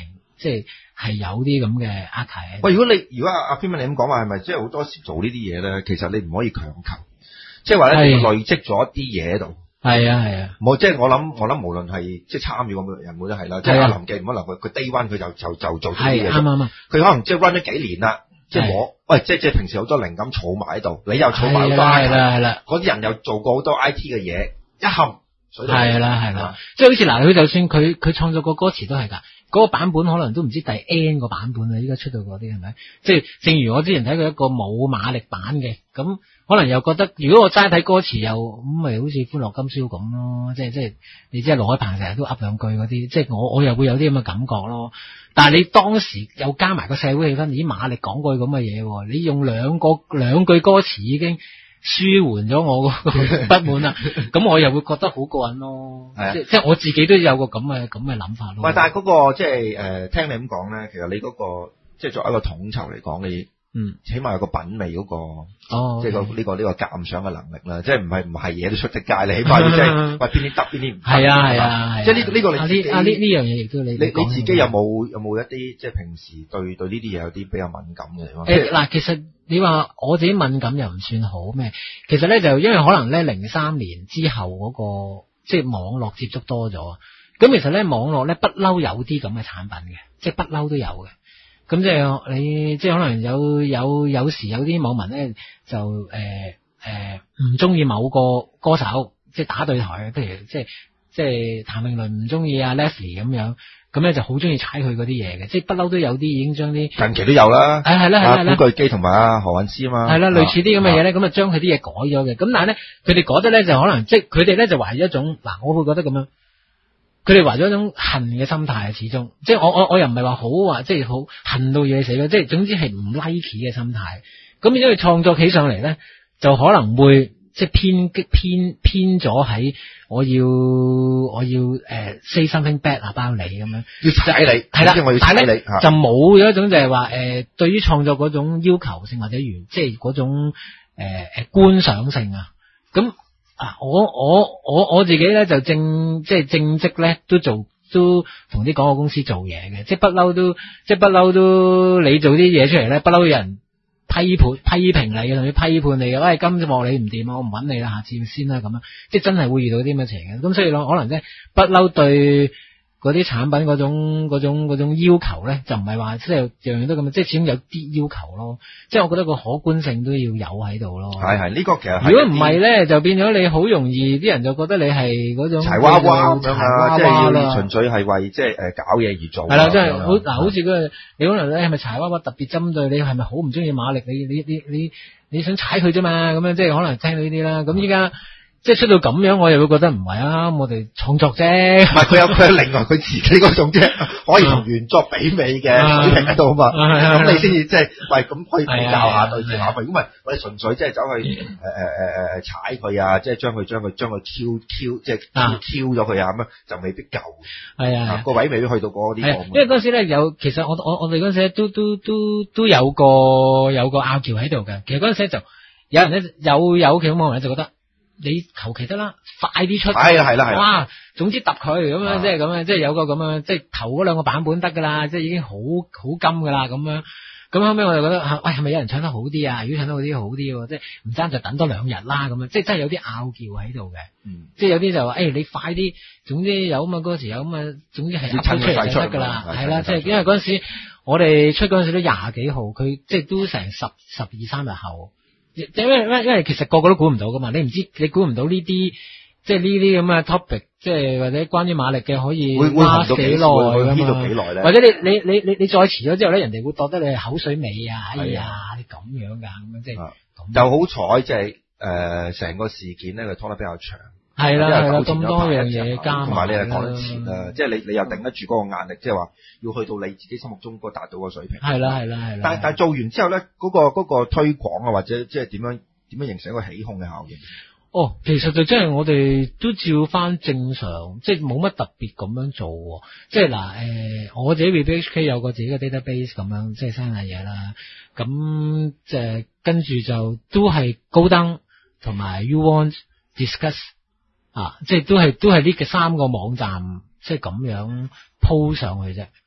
即係係有啲咁嘅 archive。 喂，如果你如果阿阿 Freeman 你咁講話，係咪即係好多時做呢啲嘢咧？其實你唔可以強求，即係話咧，你累積咗一啲嘢喺度。 係啊係啊， 冇即係我諗我諗，無論係即係參與咁嘅人，冇都係啦。即係阿林記唔可能佢佢 day one 佢就就就做呢啲嘢。 啱啱啱。 佢可能即係 run 咗幾年啦。即係我，喂，即係即係平時好多靈感儲埋喺度，你又儲埋好多 I T， 係啦， 嗰啲人又做過好多 I T 嘅嘢，一冚水到。 係啦係啦，即係好似嗱，佢就算佢佢創作個歌詞都係㗎，嗰個版本可能都唔知第 N 個版本啦，依家出到嗰啲係咪？即係正如我之前睇過一個冇馬力版嘅，咁可能又覺得如果我齋睇歌詞又咁咪好似歡樂今宵咁咯，即係即係你知盧海鵬成日都噏兩句嗰啲，即係我我又會有啲咁嘅感覺咯。但係你當時又加埋個社會氣氛，咦馬力講句咁嘅嘢，你用兩個兩句歌詞已經舒緩咗我個不滿啦，咁我又會覺得好過癮咯。即係即係我自己都有個咁嘅咁嘅諗法咯。 喂，但係嗰個即係誒，聽你咁講咧，其實你嗰個即係作為一個統籌嚟講，你嗯，起碼有個品味嗰個，哦，即係個呢個呢個鑑賞嘅能力啦，即係唔係唔係嘢都出得街，你起碼要即係喂邊啲得邊啲唔得。係啊係啊， 即係呢呢個你自己啊呢呢樣嘢亦都你你你自己有冇有冇一啲即係平時對對呢啲嘢有啲比較敏感嘅地方？ 誒嗱，其實你話我自己敏感又唔算好咩，其實咧就因為可能咧零三年之後嗰個即係網絡接觸多咗，咁其實咧網絡咧不嬲有啲咁嘅產品嘅，即係不嬲都有嘅。咁即係你即係可能有有有時有啲網民咧就誒誒唔中意某個歌手，即係打對台，譬如即係即係譚詠麟唔中意阿 Leslie 咁樣，咁咧就好中意踩佢嗰啲嘢嘅，即係不嬲都有啲已經將啲近期都有啦， 係係啦係啦， 古巨基同埋阿何韻詩啊嘛， 係啦類似啲咁嘅嘢咧，咁啊將佢啲嘢改咗嘅，咁但係咧佢哋改得咧就可能即係佢哋咧就懷咗一種嗱，我會覺得咁樣。佢哋懷咗一種恨嘅心態，始終即係我我我又唔係話好話即係好恨到要死咯，即係總之係唔 like 嘅心態。咁變咗佢創作起上嚟咧，就可能會即係偏激偏偏咗喺我要我要誒、呃、say something bad about 你咁樣， 要踩你係啦，我要踩你就冇咗一種就係話誒對於創作嗰種要求性或者原即係嗰種誒誒、呃、觀賞性啊咁。啊！我我我我自己咧就正即係正職咧都做都同啲廣告公司做嘢嘅，即係不嬲都即係不嬲都你做啲嘢出嚟咧，不嬲有人批判批評你嘅，同埋批判你嘅。喂，今次望你唔掂啊，我唔揾你啦，下次先啦咁樣，即係真係會遇到啲咁嘅情嘅。咁所以可能即係不嬲對嗰啲產品嗰種嗰種嗰種要求咧，就唔係話即係樣樣都咁，即係始終有啲要求咯。即係我覺得個可觀性都要有喺度咯。 係係呢個其實如果唔係咧，就變咗你好容易啲人就覺得你係嗰種柴娃娃咁樣啊，即係要純粹係為即係誒搞嘢而做。 係啦，即係好嗱，好似嗰個你可能咧係咪柴娃娃特別針對你係咪好唔中意馬力？你你你你你想踩佢啫嘛？咁樣即係可能聽到呢啲啦。咁依家。即係出到咁樣，我又會覺得唔係啊！我哋創作啫，唔係佢有佢有另外佢自己嗰種即係可以同原作媲美嘅水平喺度啊嘛。咁你先至即係喂咁可以比較下對照下。如果唔係我哋純粹即係走去誒誒誒誒踩佢啊，即係將佢將佢將佢 Q Q 即係 Q 咗佢啊咁樣就未必夠。係啊，個位未必去到嗰啲。因為嗰陣時咧有，其實我我我哋嗰陣時都都都都有個有個拗撬喺度嘅。其實嗰陣時就有人咧有有其他網民就覺得。你求其得啦，快啲出，係啦係啦係，哇，總之揼佢咁樣，即係咁樣，即係有個咁樣，即係頭嗰兩個版本得噶啦，即係已經好好金噶啦咁樣。咁後尾我就覺得，喂，係咪有人唱得好啲啊？如果唱得好啲好啲，即係唔爭就等多兩日啦咁樣，即係真係有啲拗撬喺度嘅。嗯，即係有啲就話，誒、欸，你快啲，總之有咁嘅嗰時有咁嘅，總之係出出嚟就得噶啦，係啦，即係因為嗰陣時我哋出嗰陣時都廿幾號，佢即係都成十十二三日後。因為因為因為其實個個都估唔到噶嘛，你唔知你估唔到呢啲即係呢啲咁嘅 topic， 即係或者關於馬力嘅可以花幾耐噶嘛，或者你你你你你再遲咗之後咧，人哋會覺得你係口水尾啊，哎呀你咁樣噶咁樣即係，就好彩即係誒成個事件咧佢拖得比較長。係啦係啦，咁多樣嘢加埋，同埋你係講得前啦，即係你你又頂得住嗰個壓力，即係話要去到你自己心目中嗰個達到個水平。係啦係啦係啦。但係但係做完之後咧，嗰個嗰個推廣啊，或者即係點樣點樣形成一個起哄嘅效應？哦，其實就真係我哋都照翻正常，即係冇乜特別咁樣做。即係嗱誒，我自己 V B H K 有個自己嘅 database 咁樣，即係生下嘢啦。咁即係跟住就都係高登同埋 You Want Discuss。啊，即係都係都係呢個三個網站，即係咁樣鋪上去啫。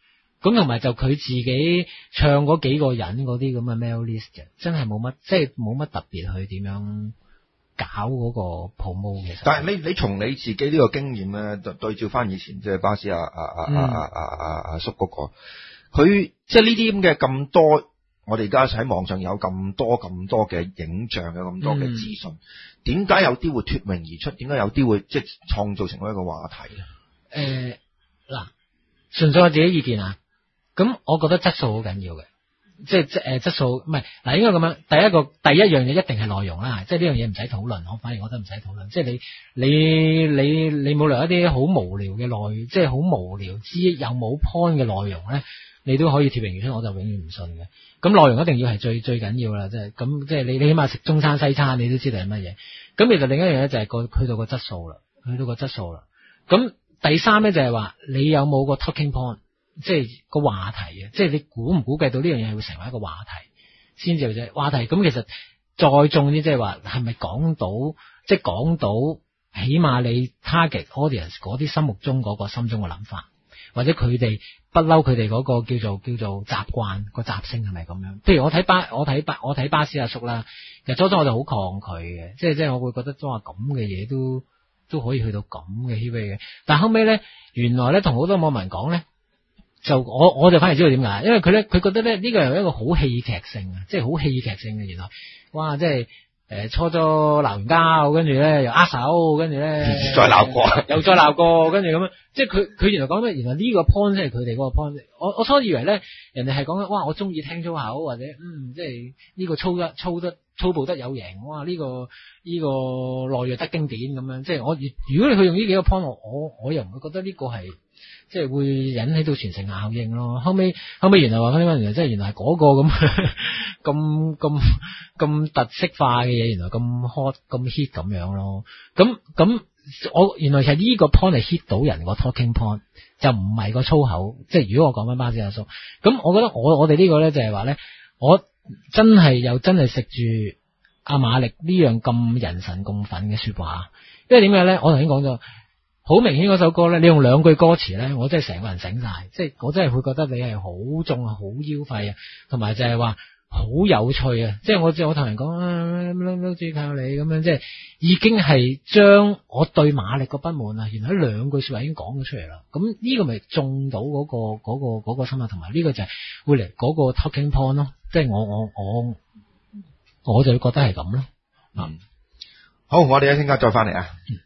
咁同埋就佢自己唱嗰幾個人嗰啲咁嘅 mail list 嘅，真係冇乜，即係冇乜特別去點樣搞嗰個 promo 嘅。 但係你你從你自己呢個經驗咧，對對照翻以前即係巴士啊啊啊啊啊啊啊叔嗰個，佢即係呢啲咁嘅咁多，我哋而家喺網上有咁多咁多嘅影像，有咁多嘅資訊，點解有啲會脫穎而出？點解有啲會即係創造成為一個話題咧？ 誒嗱，純粹我自己意見啊，咁我覺得質素好緊要嘅。即係即誒質素唔係嗱，應該咁樣。第一個第一樣嘢一定係內容啦，即係呢樣嘢唔使討論，我反而我覺得唔使討論。即係你你你你冇留一啲好無聊嘅內，即係好無聊之又冇 point 嘅內容咧，你都可以脫穎而出，我就永遠唔信嘅。咁內容一定要係最最緊要啦，即係咁即係你你起碼食中餐西餐你都知道係乜嘢。咁其實另一樣嘢就係個去到個質素啦，去到個質素啦。咁第三咧就係話你有冇個 talking point。即係個話題啊！即係你估唔估計到呢樣嘢係會成為一個話題先至啫。話題咁其實再重啲，即係話係咪講到，即係講到，起碼你 target audience 嗰啲心目中嗰個心中嘅諗法，或者佢哋不嬲佢哋嗰個叫做叫做習慣個習性係咪咁樣？譬如我睇巴我睇巴我睇巴士阿叔啦，其實初初我就好抗拒嘅，即係即係我會覺得都話咁嘅嘢都都可以去到咁嘅 hit 嘅，但係後尾咧原來咧同好多網民講咧。就我我就反而知道點解，因為佢咧佢覺得咧呢個係一個好戲劇性啊，即係好戲劇性嘅原來，哇！即係誒初初鬧完交，跟住咧又握手，跟住咧再鬧過， 又再鬧過，跟住咁樣，即係佢佢原來講咩？原來呢個 point 即係佢哋嗰個 point。我我初以為咧人哋係講緊哇，我中意聽粗口或者嗯，即係呢個粗得粗得粗暴得有型，哇！呢個呢個內弱得經典咁樣，即係我如果你去用呢幾個 point，我我我又唔會覺得呢個係。即係會引起到傳承效應咯。後尾後尾原來話嗰啲原來即係原來係嗰個咁咁咁咁特色化嘅嘢，原來咁 hot 咁 hit 咁樣咯。咁咁我原來係呢個 point 係 hit 到人個 talking point，就唔係個粗口。即係如果我講翻巴士阿叔，咁我覺得我我哋呢個咧就係話咧，我真係又真係食住阿馬力呢樣咁人神共憤嘅說話。因為點解咧？我頭先講咗。好明顯嗰首歌咧，你用兩句歌詞咧，我真係成個人醒晒，即係我真係會覺得你係好重啊，好腰肺啊，同埋就係話好有趣啊！即係我我同人講啊，都只靠你咁樣，即係已經係將我對馬力個不滿啊，原來喺兩句說話已經講咗出嚟啦。咁呢個咪中到嗰個嗰個嗰個心啊，同埋呢個就係會嚟嗰個 talking point 咯。即係我我我我就會覺得係咁咯。 嗯，好，我哋一陣間再翻嚟啊。嗯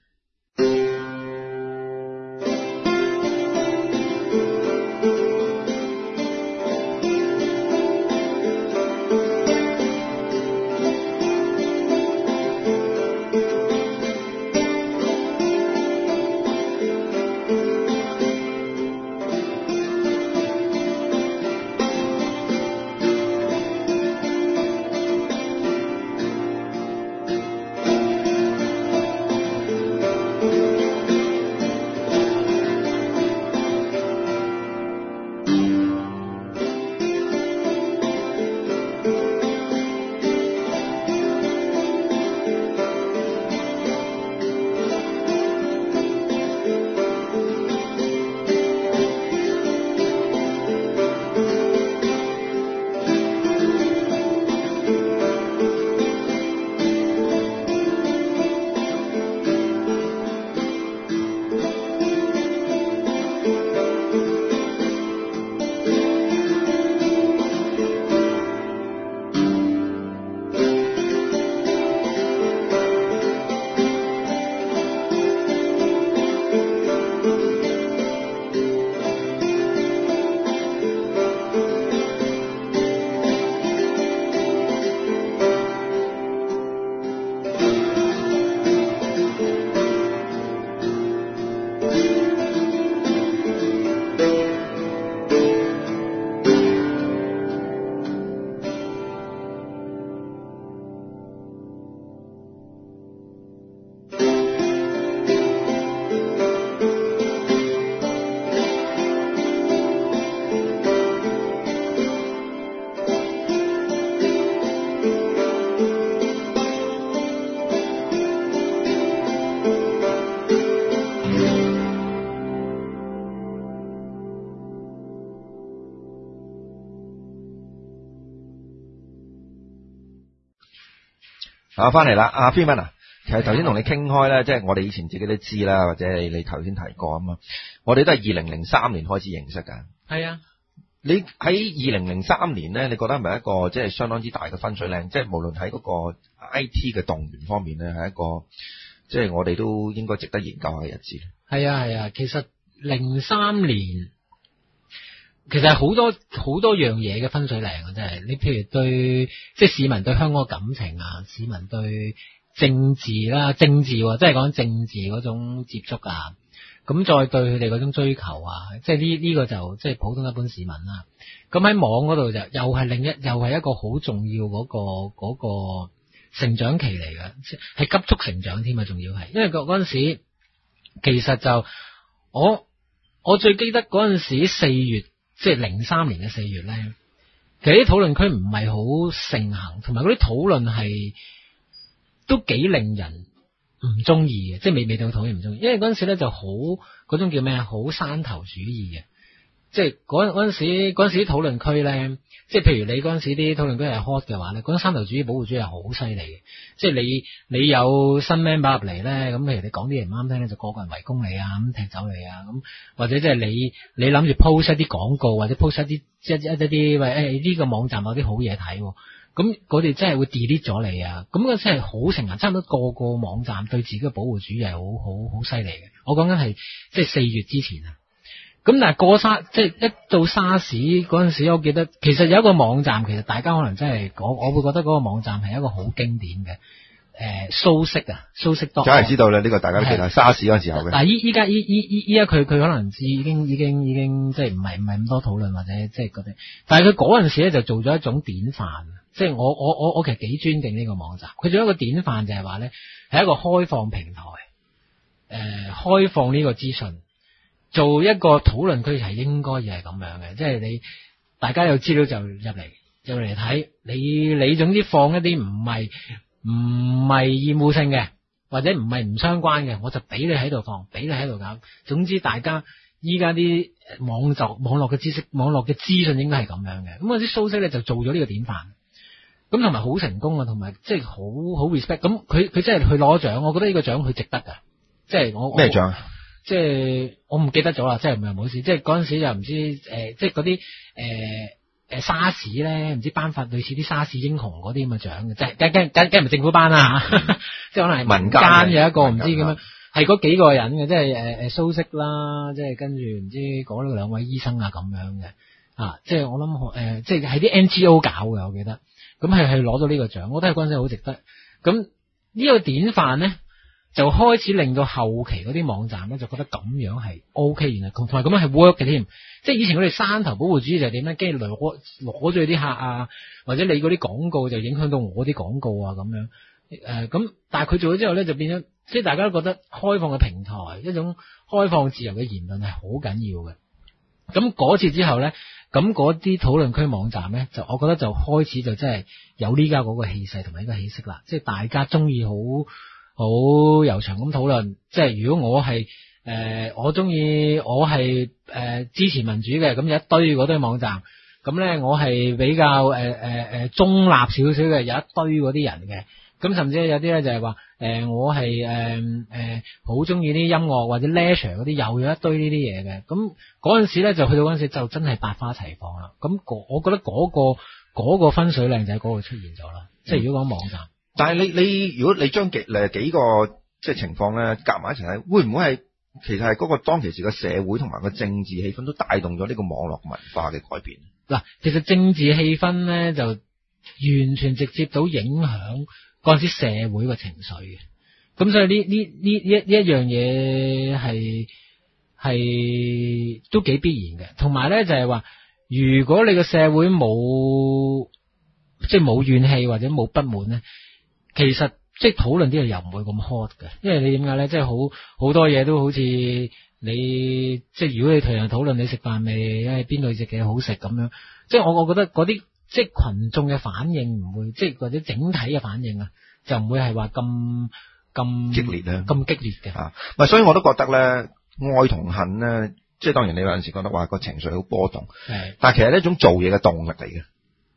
啊，翻嚟啦，阿 Freeman 啊，其實頭先同你傾開咧，即係我哋以前自己都知啦，或者你你頭先提過啊嘛，我哋都係二零零三年開始認識㗎。 係啊。 你喺二零零三年咧，你覺得係咪一個即係相當之大嘅分水嶺？即係無論喺嗰個 I T 嘅動員方面咧，係一個即係我哋都應該值得研究下嘅日子。 係啊係啊，其實零三年其實係好多好多樣嘢嘅分水嶺啊！真係，你譬如對即係市民對香港嘅感情啊，市民對政治啦、政治即係講政治嗰種接觸啊。咁再對佢哋嗰種追求啊，即係呢呢個就即係普通一般市民啦。咁喺網嗰度就又係另一又係一個好重要嗰個嗰個成長期嚟嘅，係急速成長添啊！仲要係，因為嗰嗰陣時其實就我我最記得嗰陣時四月，即係零三年嘅四月咧，其實啲討論區唔係好盛行，同埋嗰啲討論係都幾令人唔中意嘅，即係未未到討厭唔中意，因為嗰陣時咧就好嗰種叫咩啊，好山頭主義嘅，即係嗰嗰陣時嗰陣時啲討論區咧，即係譬如你嗰陣時啲討論區係 hot 嘅話咧，嗰種山頭主義保護主義係好犀利嘅，即係你你有新 member 入嚟咧，咁譬如你講啲嘢唔啱聽咧，就個個人圍攻你啊，咁踢走你啊，咁或者即係你你諗住 post 一啲廣告或者 post 一啲一一一啲喂誒呢個網站有啲好嘢睇喎。咁佢哋真係會 delete 咗你啊！咁嗰真係好成日，差唔多個個網站對自己嘅保護主義係好好好犀利嘅。我講緊係即係四月之前啊。咁但係過沙即係一到沙士嗰陣時，我記得其實有一個網站，其實大家可能真係我我會覺得嗰個網站係一個好經典嘅。誒蘇軾啊，蘇軾多， 梗係知道啦，呢、這個大家都記得，沙士嗰陣時候嘅。 但係依依家依依依依家佢佢可能已經已經已經即係唔係唔係咁多討論或者即係嗰啲，但係佢嗰陣時咧就做咗一種典範，即係我我我我其實幾尊敬呢個網站。佢做一個典範就係話咧係一個開放平台，誒、呃、開放呢個資訊，做一個討論區係應該要係咁樣嘅，即係你大家有資料就入嚟就嚟睇，你你總之放一啲唔係。唔係厭惡性嘅，或者唔係唔相關嘅，我就俾你喺度放，俾你喺度搞。總之大家依家啲網絡網絡嘅知識、網絡嘅資訊應該係咁樣嘅。咁嗰啲蘇軾咧就做咗呢個典範，咁同埋好成功啊，同埋即係好好 respect。咁佢佢真係去攞獎，我覺得呢個獎佢值得噶。即係我咩獎？即係我唔記得咗啦，即係唔係唔好意思。即係嗰陣時又唔知誒、呃，即係嗰啲誒。誒沙士咧，唔知頒發類似啲沙士英雄嗰啲咁嘅獎嘅，即係梗梗梗梗唔係政府頒啦嚇，即係可能係民間有一個唔知咁樣，係嗰幾個人嘅，即係誒誒蘇軾啦，即係跟住唔知嗰兩位醫生啊咁樣嘅，啊，即係我諗誒、呃，即係喺啲 N G O 搞嘅，我記得，咁係係攞到呢個獎，我覺得嗰陣時好值得。咁呢個典範咧，就開始令到後期嗰啲網站咧就覺得咁樣係 O K，原來同埋咁樣係 work 嘅添。即係以前佢哋山頭保護主義就係點咧？跟住攞攞咗啲客啊，或者你嗰啲廣告就影響到我啲廣告啊咁樣。誒、呃、咁，但係佢做咗之後咧，就變咗即係大家都覺得開放嘅平台，一種開放自由嘅言論係好緊要嘅。咁嗰次之後咧，咁嗰啲討論區網站咧，就我覺得就開始就真係有呢家嗰個氣勢同埋呢個氣息啦。即係大家中意好好悠長咁討論。即係如果我係。誒、呃，我中意我係誒、呃、支持民主嘅，咁有一堆嗰堆網站，咁咧我係比較誒誒誒中立少少嘅，有一堆嗰啲人嘅，咁甚至有啲咧就係話誒我係誒誒好中意啲音樂或者 lecture 嗰啲，又有一堆呢啲嘢嘅，咁嗰陣時咧就去到嗰陣時就真係百花齊放啦。咁我覺得嗰、嗰個嗰、嗰個分水嶺就喺嗰度出現咗啦。嗯、即係如果講網站， 但係你你如果你將幾誒幾個即係情況咧夾埋一齊睇，會唔會係？其實係嗰個當其時嘅社會同埋個政治氣氛都帶動咗呢個網絡文化嘅改變。嗱， 其實政治氣氛咧就完全直接到影響嗰陣時社會嘅情緒嘅。咁所以呢呢呢一呢一樣嘢係係都幾必然嘅。同埋咧就係話，如果你個社會冇即係冇怨氣或者冇不滿咧，其實。即係討論啲嘢又唔會咁 hot 嘅，因為你點解咧？即係好好多嘢都好似你即係如果你同人討論你食飯未，因為邊度食嘅好食咁樣，即係我我覺得嗰啲即係群眾嘅反應唔會，即係或者整體嘅反應啊，就唔會係話咁咁激烈咧， 咁激烈嘅啊。唔係，所以我都覺得咧，愛同恨咧，即係當然你有陣時覺得話個情緒好波動，係，但係其實係一種做嘢嘅動力嚟嘅。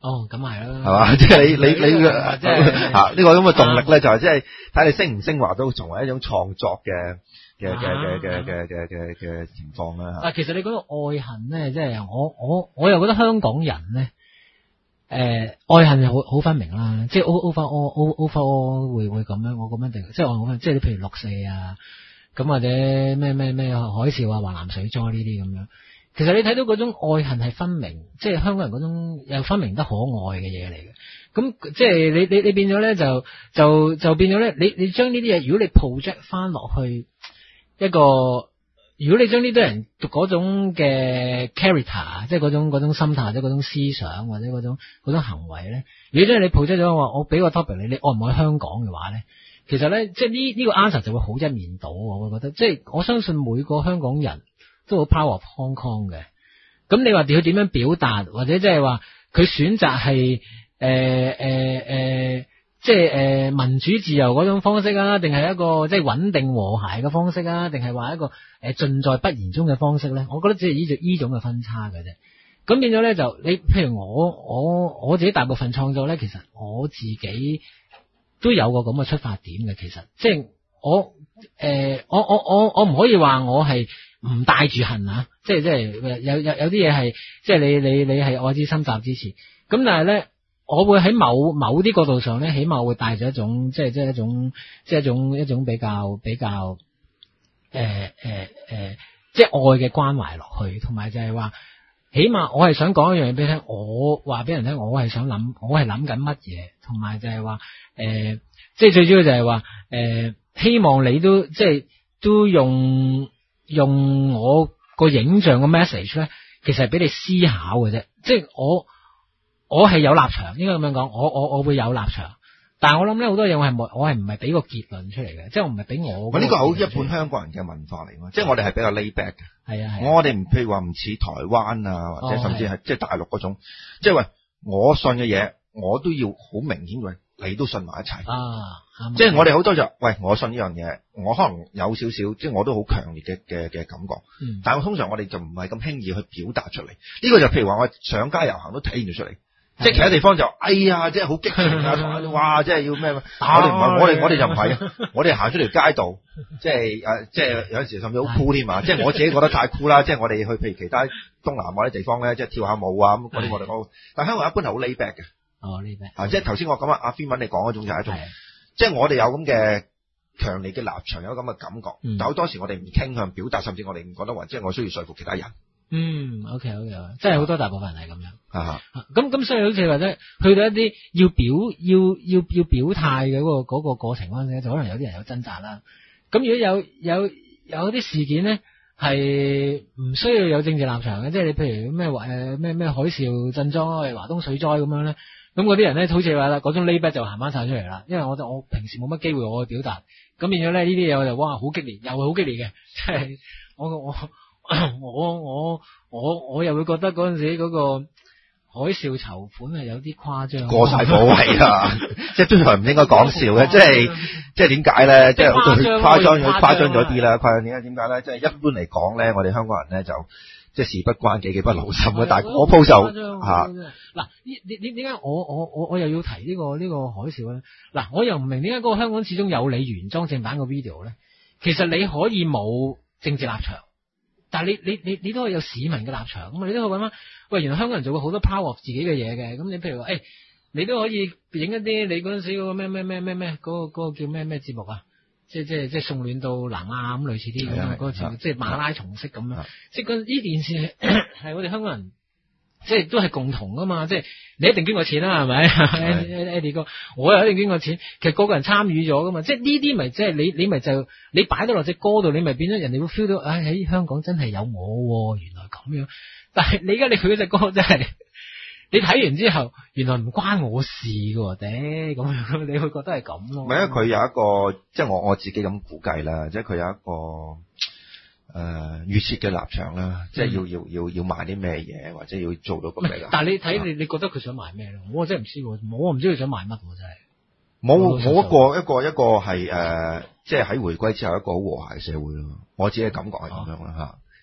哦，咁係啦， 係嘛？即係你你你嘅即係嚇呢個咁嘅動力咧，就係即係睇你升唔升華都成為一種創作嘅嘅嘅嘅嘅嘅嘅嘅嘅情況啦。 但其實你講到愛恨咧，即係我我我又覺得香港人咧，誒愛恨好好分明啦，即係 over all over all 會會咁樣，我咁樣定，即係我即係你譬如六四啊，咁或者咩咩咩海嘯啊、華南水災呢啲咁樣。其實你睇到嗰種愛恨係分明，即係香港人嗰種又分明得可愛嘅嘢嚟嘅。咁即係你你你變咗咧就就就變咗咧，你你將呢啲嘢，如果你 project 翻落去一個，如果你將呢啲人嗰種嘅 character， 即係嗰種嗰種心態，即係嗰種思想或者嗰種嗰種行為咧，如果將你 project 咗話，我俾個 topic 你，你愛唔愛香港嘅話咧，其實咧即係呢呢個 answer 就會好一面倒，我會覺得，即係我相信每個香港人都好 power of Hong Kong 嘅。咁你話佢點樣表達，或者即係話佢選擇係誒誒誒，即係誒、呃、民主自由嗰種方式啊，定係一個即係穩定和諧嘅方式啊，定係話一個誒盡在不言中嘅方式咧？我覺得只係依種依種嘅分差嘅啫。咁變咗咧就你，譬如我我我自己大部分創作咧，其實我自己都有個咁嘅出發點嘅。其實即係我誒、呃、我我我我唔可以話我係唔帶住恨啊！即係即係有有有啲嘢係即係你你你係愛之深責之切。咁但係咧，我會喺某某啲角度上咧，起碼會帶住一種即係即係一種即係一種一種比較比較誒誒誒，即係愛嘅關懷落去，同埋就係話，起碼我係想講一樣嘢俾你聽，我話俾人聽，我係想諗，我係諗緊乜嘢，同埋就係話誒，即係最主要就係話誒，希望你都即係都用。用我個影像嘅 message 咧，其實係俾你思考嘅啫。即係我我係有立場，應該咁樣講，我我我會有立場。但係我諗咧好多嘢我係冇，我係唔係俾個結論出嚟嘅，即係我唔係俾我。我呢個好一般香港人嘅文化嚟㗎，即係我哋係比較 lay back 嘅。係啊係。我哋唔譬如話唔似台灣啊，或者甚至係即係大陸嗰種，即係話我信嘅嘢，我都要好明顯嘅。你都信埋一齊啊！即係我哋好多就喂，我信呢樣嘢，我可能有少少，即係我都好強烈嘅嘅嘅感覺。嗯、但係我通常我哋就唔係咁輕易去表達出嚟。呢、呢個就譬如話我上街遊行都體現咗出嚟，即係其他地方就哎呀，即係好激情啊！哇，即係要咩？我哋唔係，我哋我哋就唔係，我哋行出條街道，即係誒，即係有陣時甚至好酷添嘛！即係我自己覺得太酷啦！即係我哋去譬如其他東南亞啲地方咧，即係跳下舞啊咁嗰啲我哋講，但係香港一般係好 lay back 嘅。哦，呢啲啊，即係頭先我講啊，阿 Freeman 你講嗰種就係一種，即係我哋有咁嘅強烈嘅立場，有咁嘅感覺，嗯、但好多時我哋唔傾向表達，甚至我哋唔覺得話，即係我需要說服其他人。嗯 ，OK OK，即係好多大部分人係咁樣。啊，咁咁所以好似話咧，去到一啲要表要要要表態嘅嗰個嗰個過程嗰陣時，就可能有啲人有掙扎啦。咁如果有有有啲事件咧，係唔需要有政治立場嘅，即係你譬如咩誒咩咩海嘯震災、華東水災咁樣咧。咁嗰啲人咧，好似話啦，嗰種 layback 就行翻晒出嚟啦。因為我就我平時冇乜機會我去表達，咁變咗咧呢啲嘢我就哇好激烈，又係好激烈嘅，即係我我我我我我又會覺得嗰陣時嗰個海嘯籌款係有啲誇張，過晒火位啦，即係通常唔應該講笑嘅，即係即係點解咧？即係誇張咗誇張咗啲啦，誇張點解點解咧？即係一般嚟講咧，我哋香港人咧就。即係事不關己，己不勞心嘅，但係我鋪就嚇嗱，你你你點解我我我我又要提呢、呢個呢、呢個海嘯咧？嗱，我又唔明點解嗰個香港始終有你原裝正版個 video 咧？其實你可以冇政治立場，但係你你你你都可以有市民嘅立場，咁你都可以揾翻。喂，原來香港人做過好多 power of 自己嘅嘢嘅，咁你譬如話，誒、欸，你都可以影一啲你嗰陣時嗰個咩咩咩咩咩嗰個嗰個叫咩咩節目啊？即係即係即係送暖到南亞咁類似啲咁樣嗰個節目，即係馬拉松式咁樣。即係嗰呢件事係我哋香港人，即係都係共同噶嘛。即係你一定經過錢啦，係咪 ？Eddie 哥，我又一定經過錢。其實個個人參與咗噶嘛。即係呢啲咪即係你你咪就你擺到落隻歌度，你咪變咗人哋會 feel 到，唉、哎、喺香港真係有我，原來咁樣。但係你而家你佢嗰隻歌真係。你睇完之後，原來唔關我事㗎喎，頂咁樣，你會覺得係咁咯。唔係啊，佢有一個，即係我我自己咁估計啦，即係佢有一個誒預設嘅立場啦，即係要、嗯、要要要賣啲咩嘢，或者要做到咁嘅。但係你睇你你覺得佢想賣咩咧？我真係唔知喎，我唔知佢想賣乜喎，真係。冇冇一個一個一個係誒，即係喺回歸之後一個好和諧嘅社會咯。我自己嘅感覺係咁樣啦嚇。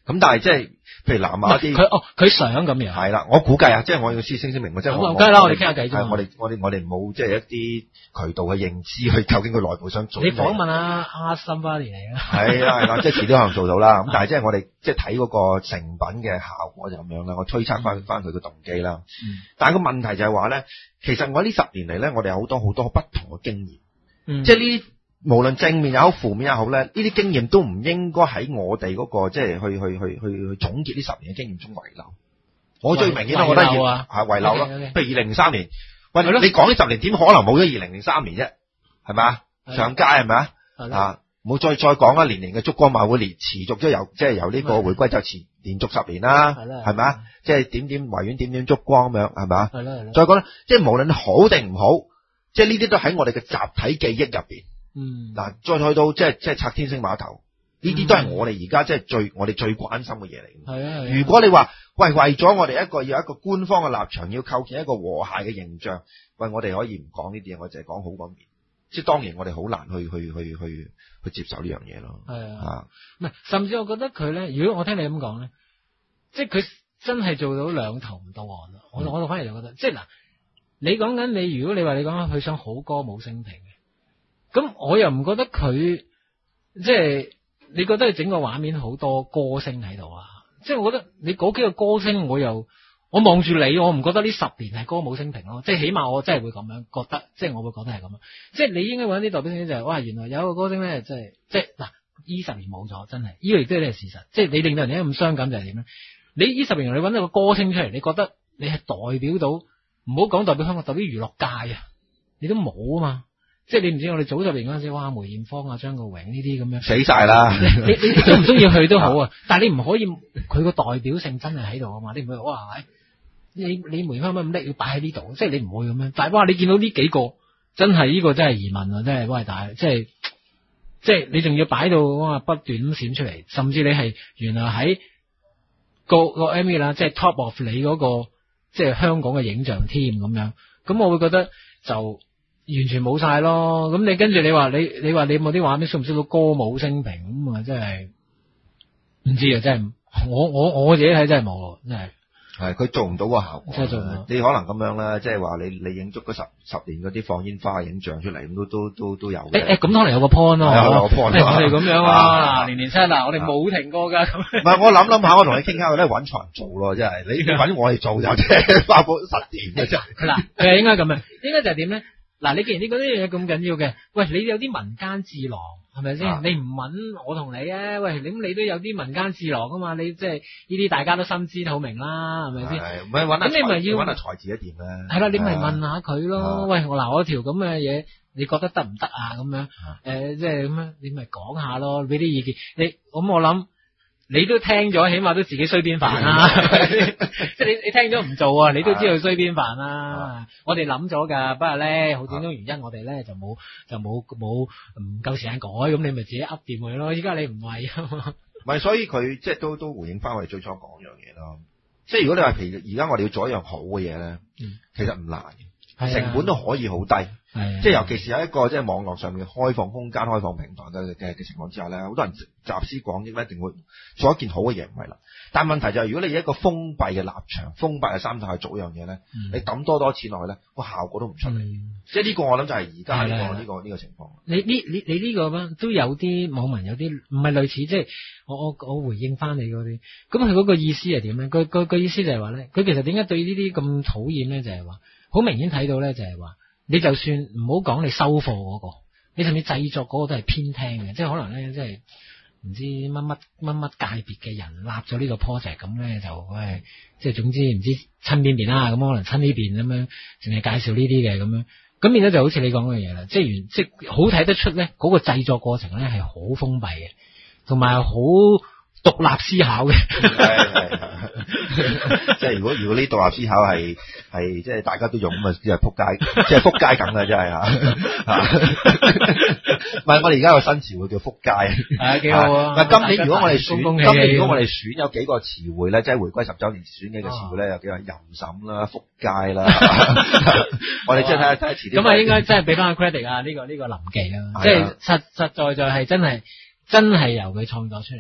咁但係即係譬如南亞啲， 佢哦佢想咁樣。 係啦，我估計啊，即係我要先聲聲明，即係我梗係啦，我哋傾下偈啫嘛。 係我哋我哋我哋冇即係一啲渠道嘅認知去究竟佢內部想做。 你訪問下阿森巴尼嚟啊。 係啦係啦，即係遲啲可能做到啦。咁但係即係我哋即係睇嗰個成品嘅效果就咁樣啦。我推測翻翻佢嘅動機啦。 嗯。 但係個問題就係話咧，其實我呢十年嚟咧，我哋有好多好多不同嘅經驗。 嗯。 即係呢啲。無論正面也好，負面也好咧，呢啲經驗都唔應該喺我哋嗰、那個即係去去去去去總結呢十年嘅經驗中遺留。我最明顯我覺得要係遺留咯。譬、啊、如二零零三年，喂，你講呢十年點可能冇咗二零零三年啫？係咪啊？上街係咪啊？啊，冇再再講啦，年年嘅燭光晚會連持續咗由即係由呢個回歸就前連續十年啦，係咪啊？即係點點維園點點燭光咁樣係咪啊？係啦係啦。再講咧，即係無論好定唔好，即係呢啲都喺我哋嘅集體記憶入邊。嗯，嗱，再去到即係即係拆天星碼頭，呢啲都係我哋而家即係最我哋最關心嘅嘢嚟。係啊，如果你話喂為咗我哋一個要一個官方嘅立場，要構建一個和諧嘅形象，喂，我哋可以唔講呢啲嘢，我淨係講好嗰面。即係當然我哋好難去去去去去接受呢樣嘢咯。係啊， 唔係，甚至我覺得佢咧，如果我聽你咁講咧，即係佢真係做到兩頭唔到岸啦。我我反而就覺得，即係嗱，你講緊你，如果你話你講佢想好歌舞升平。咁我又唔覺得佢即係你覺得佢整個畫面好多歌星喺度啊！即係我覺得你嗰幾個歌星，我又我望住你，我唔覺得呢十年係歌舞升平咯。即係起碼我真係會咁樣覺得，即係我會覺得係咁樣。即係你應該揾啲代表性就係、是，哇！原來有一個歌星咧，即係即係嗱，呢十年冇咗，真係呢、這個亦都係事實。即係你令到人哋咁傷感就係點咧？你呢十年你揾到個歌星出嚟，你覺得你係代表到唔好講代表香港，代表娛樂界啊，你都冇啊嘛。即係你唔知我哋早十年嗰陣時，哇！梅艷芳啊、張國榮呢啲咁樣死晒啦。 你你你中唔中意去都好啊，但係你唔可以佢個代表性真係喺度啊嘛。你唔會哇，你你梅艷芳乜咁叻要擺喺呢度，即係你唔會咁樣。但係哇，你見到呢幾個真係呢個真係移民啊，真係哇大，即係即係你仲要擺到哇不斷咁閃出嚟，甚至你係原來喺個個 M V 啦，即係 top of 你嗰個即係香港嘅影像添咁樣。咁我會覺得就。完全冇晒咯，咁你跟住你話你你話你有冇啲畫面 show 唔 show 到歌舞升平咁啊？真係唔知啊！真係我我我自己睇真係冇，真係係佢做唔到個效果。 真係做唔到。 你可能咁樣啦，即係話你你影足嗰十十年嗰啲放煙花影像出嚟，咁都都都都有嘅。 誒誒，咁可能有個 point 咯， 有個 point。 我哋咁樣啊，年年七嗱，我哋冇停過㗎。唔係我諗諗下，我同你傾下，我都係揾錯人做咯，真係你揾我嚟做就即係花寶十年嘅啫。 嗱，誒應該咁樣，應該就係點咧？嗱，你既然你覺得呢樣嘢咁緊要嘅，喂，你有啲民間智囊係咪先？你唔揾我同你啊？喂，咁你都有啲民間智囊啊嘛？你即係呢啲大家都心知肚明啦，係咪先？係，唔係揾咁你咪要揾下才智一點咧？係啦，你咪問下佢咯。喂，我嗱我條咁嘅嘢，你覺得得唔得啊？咁樣誒，即係咁樣，你咪講下咯，俾啲意見。你咁我諗。你都聽咗，起碼都自己衰邊飯啦，即係你你聽咗唔做啊，你都知道衰邊飯啦。我哋諗咗㗎，不過咧好種種原因，我哋咧就冇就冇冇唔夠時間改，咁你咪自己噏掂佢咯。依家你唔係啊嘛， 唔係，所以佢即係都都回應翻我哋最初講樣嘢咯。即係如果你話其實而家我哋要做一樣好嘅嘢咧，嗯、其實唔難嘅，成本都可以好低。即係尤其是喺一個即係網絡上面開放空間、開放平台嘅嘅嘅情況之下咧，好多人集思廣益咧，一定會做一件好嘅嘢，唔係啦。但係問題就係、是，如果你以一個封閉嘅立場、封閉嘅心態去做一樣嘢咧，嗯、你抌多多錢落去咧，個效果都唔出嚟。嗯、即係呢個我諗就係而家呢個呢個呢個情況。 你呢你你呢個咧都有啲網民有啲唔係類似，即係我我我回應翻你嗰啲。咁佢嗰個意思係點咧？佢佢佢意思就係話咧，佢其實點解對呢啲咁討厭咧？就係話好明顯睇到咧，就係話。你就算唔好講你收貨嗰、那個，你甚至製作嗰個都係偏聽嘅，即係可能咧，即係唔知乜乜乜乜界別嘅人立咗呢個 project 咁咧，就喂，即係總之唔知親邊邊啦，咁可能親呢邊咁樣，淨係介紹呢啲嘅咁樣，咁變咗就好似你講嘅嘢啦，即係原即係好睇得出咧，嗰個製作過程咧係好封閉嘅，同埋好獨立思考嘅。係係即係如果如果呢獨立思考係係即係大家都用咁啊，即係撲街，即係撲街咁嘅真係嚇。唔係我哋而家有新詞彙叫撲街， 係幾好啊！ 今年如果我哋選，今年如果我哋選有幾個詞彙咧，即係回歸十週年選嘅個詞彙咧，有幾個淫審啦、撲街啦。我哋即係睇下睇下遲啲。咁啊，應該真係俾翻個 credit 啊！呢個呢個林記啊，即係實實在在係真係真係由佢創作出嚟。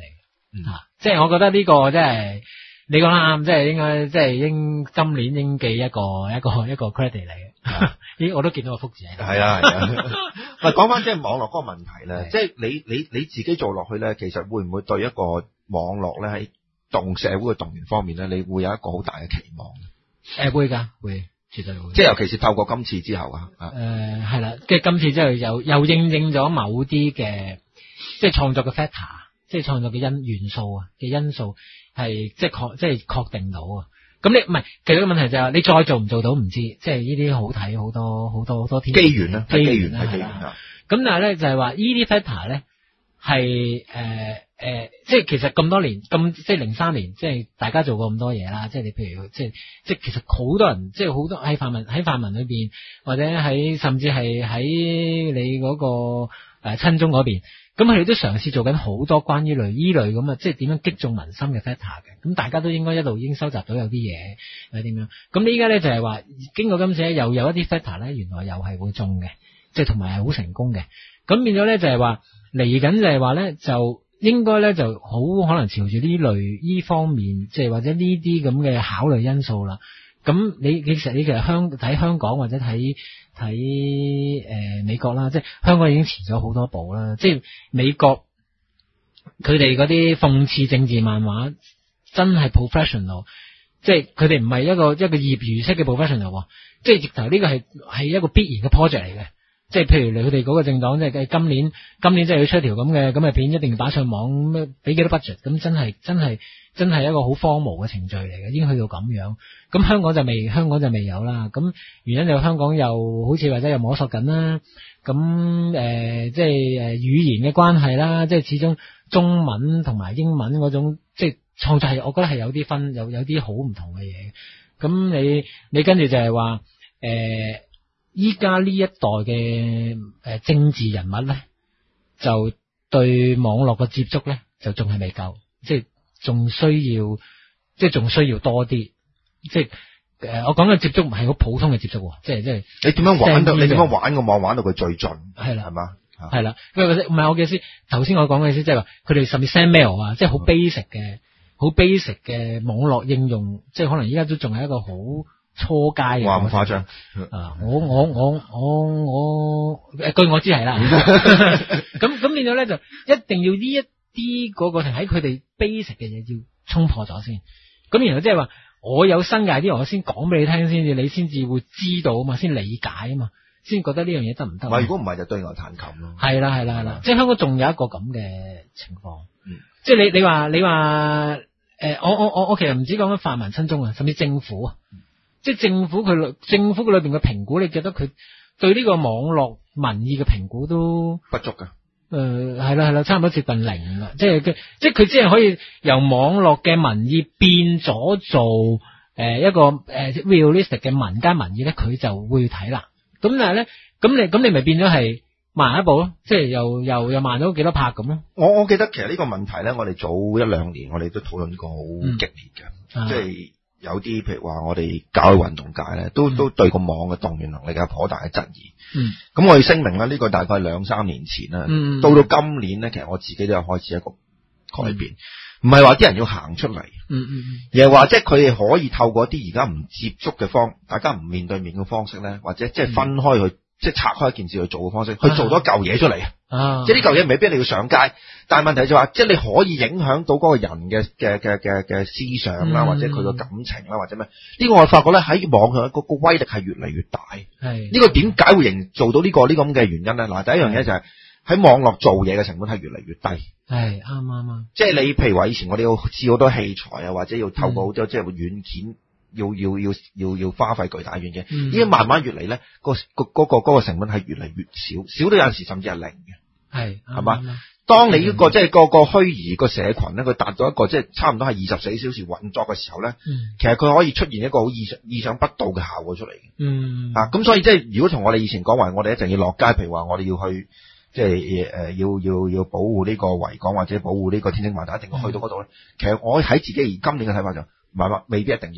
嗯啊、即係我覺得呢個即係你講得啱，即係應該即係應今年應記一個一個一個 credit 嚟嘅。咦，我都見到個福字喺度。 係啊係啊。喂，講翻即係網絡嗰個問題咧， 係即係你你你自己做落去咧，其實會唔會對一個網絡咧喺動社會嘅動員方面咧，你會有一個好大嘅期望？ 誒會㗎，會絕對會。 即係尤其是透過今次之後啊。 誒係啦，即係今次之後又又應應咗某啲嘅即係創作嘅 factor，即係創作嘅因元素啊嘅因素係即係確即係確定到啊。咁你唔係，其實個問題就係你再做唔做到唔知，即係呢啲好睇好多好多好多天機緣啦， 機緣係機緣緣係啦。 啊。 咁但係咧就係話呢啲 factor 咧係誒誒，即係其實咁多年咁即係零三年，即係大家做過咁多嘢啦。即係你譬如即係即係其實好多人即係好多喺泛民喺泛民裏邊，或者喺甚至係喺你嗰個誒親中嗰邊。咁佢哋都嘗試做緊好多關於類依類咁啊，即係點樣擊中民心嘅 factor 嘅。咁大家都應該一路已經收集到有啲嘢，係點樣？咁你依家咧就係話經過今次咧，又有一啲 factor 咧，原來又係會中嘅，即係同埋係好成功嘅。咁變咗咧就係話嚟緊就係話咧，就應該咧就好可能朝住呢類依方面，即係或者呢啲咁嘅考慮因素啦。咁你其實你其實香睇香港或者睇睇誒美國啦，即係香港已經遲咗好多步啦。即係美國佢哋嗰啲諷刺政治漫畫真係 professional， 即係佢哋唔係一個一個業餘式嘅 professional， 即係直頭呢個係係一個必然嘅 project 嚟嘅。即係譬如你佢哋嗰個政黨，即係今年今年即係要出條咁嘅咁嘅片，一定要擺上網，咁俾幾多 budget，咁真係真係真係一個好荒謬嘅程序嚟嘅，已經去到咁樣。咁香港就未，香港就未有啦。咁原因就香港又好似或者又摸索緊啦。咁誒、呃，即係誒語言嘅關係啦，即係始終中文同埋英文嗰種即係創作係，我覺得係有啲分，有有啲好唔同嘅嘢。咁你你跟住就係話誒。依家呢一代嘅誒政治人物咧，就對網絡嘅接觸咧，就仲係未夠，即係仲需要，即係仲需要多啲，即係誒我講嘅接觸唔係好普通嘅接觸，即係即係你點樣玩到？你點樣玩個網玩到佢最盡？ 係啦， 係嘛？ 係啦，因為唔係我嘅意思，頭先我講嘅意思即係話，佢哋甚至 send mail 啊，即係好 basic 嘅，好 basic 嘅網絡應用，即係可能依家都仲係一個好初階嘅。 哇，咁誇張啊！我我我我我誒，據我知係啦。咁咁變咗咧，就一定要呢一啲嗰個喺佢哋 basic 嘅嘢要衝破咗先。咁然後即係話，我有新嘅啲，我先講俾你聽先至，你先至會知道啊嘛，先理解啊嘛，先覺得呢樣嘢得唔得？ 唔係，如果唔係就對牛彈琴咯。 係啦係啦係啦，即係香港仲有一個咁嘅情況。 嗯， 即係你你話你話誒、呃，我我我我其實唔止講緊泛民親中啊，甚至政府啊。嗯，即係政府佢政府佢裏邊嘅評估，你覺得佢對呢個網絡民意嘅評估都不足噶？ 誒係啦係啦，差唔多接近零啦。即係佢即係佢只係可以由網絡嘅民意變咗做誒、呃、一個誒、呃、realistic 嘅民間民意咧，佢就會睇啦。咁但係咧，咁你咁你咪變咗係慢一步咯，即係又又又慢咗幾多拍咁咯。 我我記得其實呢個問題咧，我哋早一兩年我哋都討論過好激烈嘅， 嗯、 即係。有啲譬如話我哋教育運動界咧，都、嗯、都對個網嘅動員能力有頗大嘅質疑。嗯，咁我要聲明啦，呢、這個大概兩三年前啦，嗯，到到今年咧，其實我自己都有開始一個改變，唔係話啲人要行出嚟，嗯嗯嗯，而係話即係佢哋可以透過一啲而家唔接觸嘅方，大家唔面對面嘅方式咧，或者即係分開去，嗯、即係拆開一件事去做嘅方式，去做多嚿嘢出嚟。啊！即係呢嚿嘢未必你要上街，但係問題就話，即係你可以影響到嗰個人嘅嘅嘅嘅嘅思想啦，嗯、或者佢個感情啦，或者咩？呢、呢個我發覺咧喺網上個個威力係越嚟越大。係呢個點解會營造到呢、呢個呢咁嘅原因咧？嗱，第一樣嘢就係喺網絡做嘢嘅成本係越嚟越低。係啱啱啱。即係你譬如話以前我哋要試好多器材啊，或者要透過好多、嗯、即係軟件。要要要要要花費巨大嘅嘢，依家、嗯、慢慢越嚟咧，個個嗰個嗰個成本係越嚟越少，少到有陣時甚至係零嘅，係係嘛？嗯、當你呢、這個、嗯、即係個個虛擬個社群咧，佢達到一個即係差唔多係二十四小時運作嘅時候咧，嗯、其實佢可以出現一個好意想意想不到嘅效果出嚟嘅。嗯啊，咁所以即係如果同我哋以前講話，我哋一定要落街，譬如話我哋要去即係誒、呃、要要要保護呢個維港或者保護呢個天星碼頭，一定要去到嗰度咧。嗯、其實我喺自己而今年嘅睇法就唔係話未必一定要啦。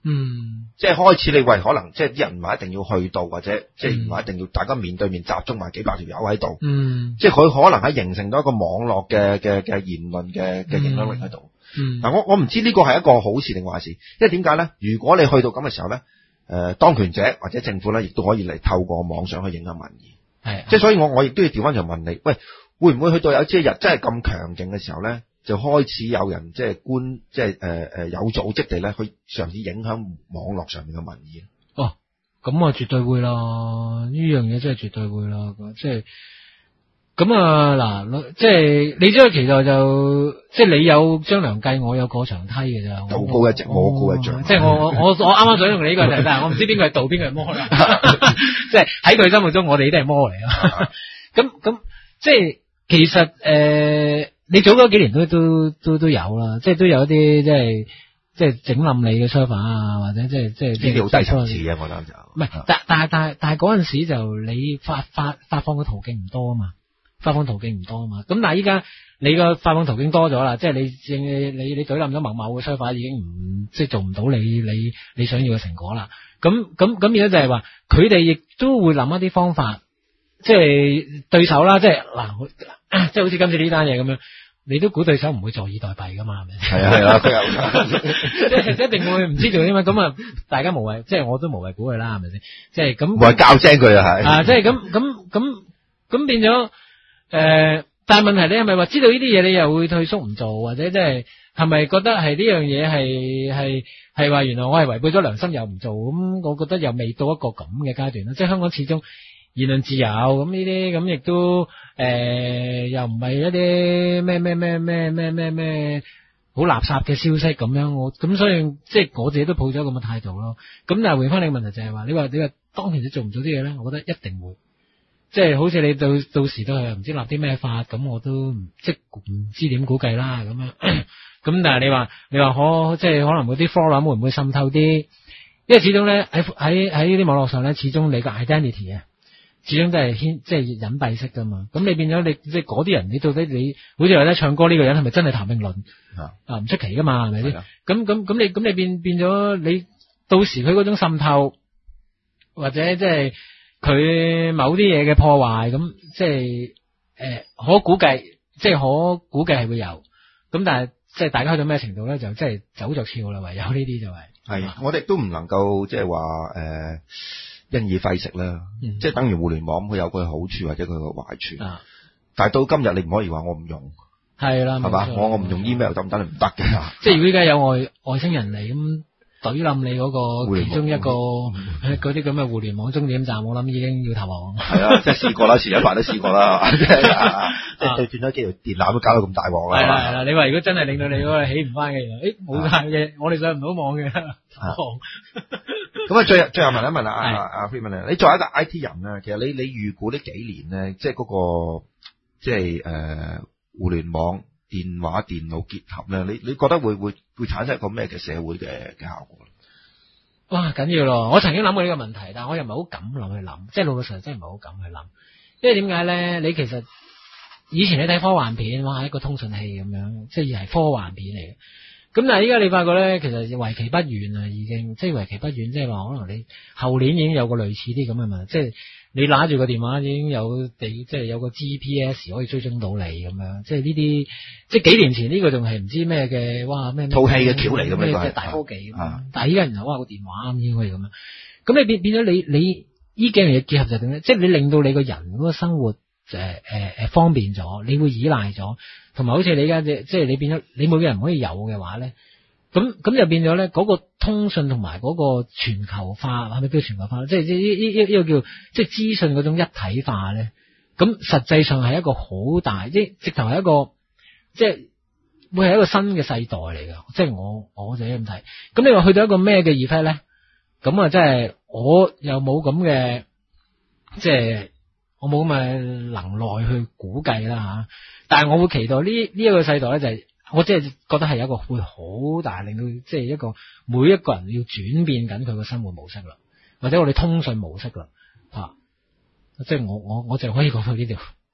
嗯， 即係開始你喂可能即係啲人唔係一定要去到，或者即係唔係一定要大家面對面集中埋幾百條友喺度。 嗯， 即係佢可能喺形成到一個網絡嘅嘅嘅言論嘅嘅影響力喺度。 嗯， 嗱我我唔知呢個係一個好事定壞事，因為點解咧？如果你去到咁嘅時候咧，誒、呃、當權者或者政府咧，亦都可以嚟透過網上去影響民意。 係， 即係所以我我亦都要調翻轉問你，喂，會唔會去到有朝一日真係咁強勁嘅時候咧，就開始有人即係官即係誒誒有組織地咧去嘗試影響網絡上面嘅民意？ 哦，咁啊絕對會啦，呢樣嘢真係絕對會啦，即係。咁啊嗱，即係你只可以期待就，即係你有張良計，我有過牆梯嘅咋， 道高一尺，魔高一丈。 即係我我我我啱啱想用你呢個就，但係我唔知邊個係道，邊個係魔啦。即係喺佢心目中，我哋都係魔嚟啊。咁咁，即係其實誒、呃，你早嗰幾年都都都都有啦，即係都有一啲即係即係整冧你嘅 server 啊，或者即係即係呢啲好低層次啊，我諗就唔係，但但係但係但係嗰陣時就你發發發放嘅途徑唔多啊嘛。發放途徑唔多啊嘛，咁但係依家你個發放途徑多咗啦，即係你正你你懟冧咗某某嘅 server 已經唔即係做唔到你你你想要嘅成果啦。咁咁咁變咗就係話，佢哋亦都會諗一啲方法，即係對手啦，即係嗱，即係好似今次呢單嘢咁樣，你都估對手唔會坐以待斃噶嘛，係咪？ 係啊係啊，佢有即係一定會唔知做啲乜，咁啊大家無謂，即係我都無謂估佢啦，係咪先？即係咁， 無謂教精佢啊係啊，即係咁咁咁咁變咗。誒、呃，但係問題你係咪話知道呢啲嘢你又會退縮唔做，或者即係係咪覺得係呢樣嘢係係係話原來我係違背咗良心又唔做，咁我覺得又未到一個咁嘅階段啦。即係香港始終言論自由，咁呢啲咁亦都誒、呃、又唔係一啲咩咩咩咩咩咩咩好垃圾嘅消息咁樣，我咁所以即係我自己都抱咗咁嘅態度咯。咁但係回翻你嘅問題就係話，你話你話當權者做唔做啲嘢咧？我覺得一定會。即係好似你到到時都係唔知立啲咩法，咁我都唔即唔知點估計啦咁樣。咁但係你話你話可即係可能嗰啲 forum 會唔會滲透啲？因為始終咧喺喺喺呢啲網絡上咧，始終你個 identity 啊，始終都係牽即係隱蔽式噶嘛。咁你變咗你即係嗰啲人，你到底你好似話咧唱歌呢個人係咪真係譚詠麟啊？唔出奇噶嘛，係咪先？咁咁咁你咁你變變咗你到時佢嗰種滲透或者即係。佢某啲嘢嘅破壞，咁即係誒、呃、可估計，即係可估計係會有，咁但係即係大家去到咩程度咧，就即係走着跳啦，唯有呢啲就係、是。係， 我哋都唔能夠即係話誒因噎廢食啦，嗯、即係等於互聯網佢有佢嘅好處或者佢嘅壞處。啊、但係到今日你唔可以話我唔用，係啦，係嘛？我我唔用 email 得唔得？唔得嘅。即係如果依家有外外星人嚟咁。懟冧你嗰個其中一個嗰啲咁嘅互聯網終點站，我諗已經要投降。係啊，即係試過啦，前一排都試過啦，即係即係對斷咗幾條電纜都搞到咁大鑊啦。係啦係啦，你話如果真係令到你嗰個起唔翻嘅，誒冇晒嘅，我哋上唔到網嘅。咁啊，最最後問一問啊啊啊 Freeman，你作為一個 I T 人咧，其實你你預估呢幾年咧，即係嗰個即係誒互聯網。電話電腦結合咧，你你覺得會會會產生一個咩嘅社會嘅嘅效果？哇，緊要咯！我曾經諗過呢個問題，但係我又唔係好敢諗去諗，即係老老實實真係唔係好敢去諗。因為點解咧？你其實以前你睇科幻片，哇，一個通訊器咁樣，即係係科幻片嚟嘅。咁但係依家你發覺咧，其實為期不遠啊，已經即係為期不遠，即係話可能你後年已經有個類似啲咁嘅嘛，即係你拿住個電話已經有地，即係有個 G P S 可以追蹤到你咁樣，即係呢啲即係幾年前呢個仲係唔知咩嘅，哇咩套戲嘅橋嚟咁樣，即係大科技咁。啊、但係依家原來哇個電話已經可以咁樣，咁你變變咗你你呢幾樣嘢結合就點咧？即係你令到你個人嗰個生活誒誒誒方便咗，你會依賴咗。同埋好似你而家即即係你變咗，你每個人唔可以有嘅話咧，咁咁就變咗咧嗰個通訊同埋嗰個全球化係咪叫全球化？即係呢呢呢呢個叫即係資訊嗰種一體化咧。咁實際上係一個好大，即係直頭係一個即係會係一個新嘅世代嚟㗎。即係我我就咁睇。咁你話去到一個咩嘅 effect 咧？咁啊，即係我又冇咁嘅即係。我冇咁嘅能耐去估計啦吓，但係我會期待呢呢一個世代咧，就係我即係覺得係有一個會好大，令到即係一個每一個人要轉變緊佢個生活模式啦，或者我哋通訊模式啦，吓，即係我我我就可以講到呢條。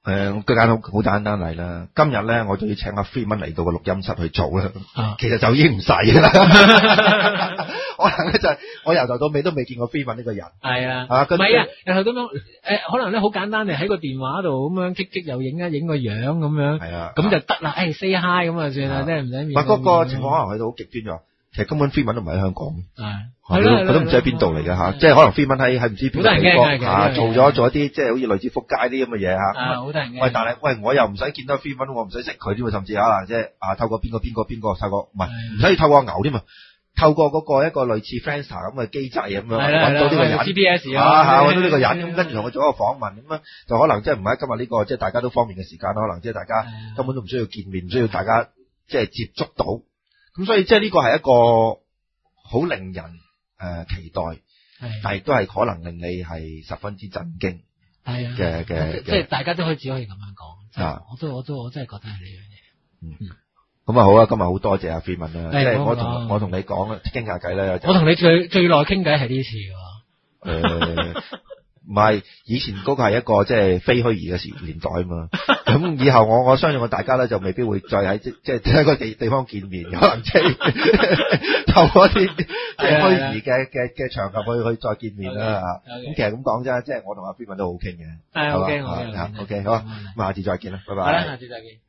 誒，舉間好好簡單嚟啦。今日咧，我就要請阿 Freeman 嚟到個錄音室去做啦。 啊其實就已經唔使啦。可能咧就係我由頭到尾都未見過 Freeman 呢個人。 係啊， 啊， 唔係啊，然後咁樣誒，可能咧好簡單，你喺個電話度咁樣激激又影一影個樣咁樣， 係啊， 咁就得啦。誒 say hi 咁啊算啦，即係唔使面。 唔係嗰個情況可能去到好極端咗。其實根本 Freeman 都唔喺香港。 係。 係咯，佢都唔知喺邊度嚟嘅嚇，即係可能 Freeman 喺喺唔知邊度美國嚇，做咗做一啲即係好似類似福街啲咁嘅嘢嚇。 啊，好多人嘅。 喂，但係喂，我又唔使見到 Freeman，我唔使識佢添喎，甚至可能即係啊，透過邊個邊個邊個透過唔係唔使透過牛添啊，透過嗰個一個類似 Friendster 咁嘅機制咁樣揾到呢個人 G P S 啊嚇，揾到呢個人咁，跟住同佢做一個訪問咁樣，就可能即係唔係今日呢個即係大家都方便嘅時間，可能即係大家根本都唔需要見面，唔需要大家即係接觸到，咁所以即係呢個係一個好令人誒期待，但係都係可能令你係十分之震驚嘅嘅， 即係大家都可以只可以咁樣講。啊，我都我都我真係覺得係呢樣嘢。 嗯，咁啊好啊，今日好多謝阿 Freeman 啦，即係我同我同你講傾下偈咧。 我同你最最耐傾偈係呢次喎。 誒。唔係，以前嗰個係一個即係非虛擬嘅時年代啊嘛。咁以後我我相信我大家咧就未必會再喺即即係喺個地地方見面，可能即係透過啲即係虛擬嘅嘅嘅場合去去再見面啦嚇。咁其實咁講啫，即係我同阿 Freeman 都好傾嘅。 係 OK，OK，OK， 好啊，咁下次再見啦，拜拜。 好啦，下次再見。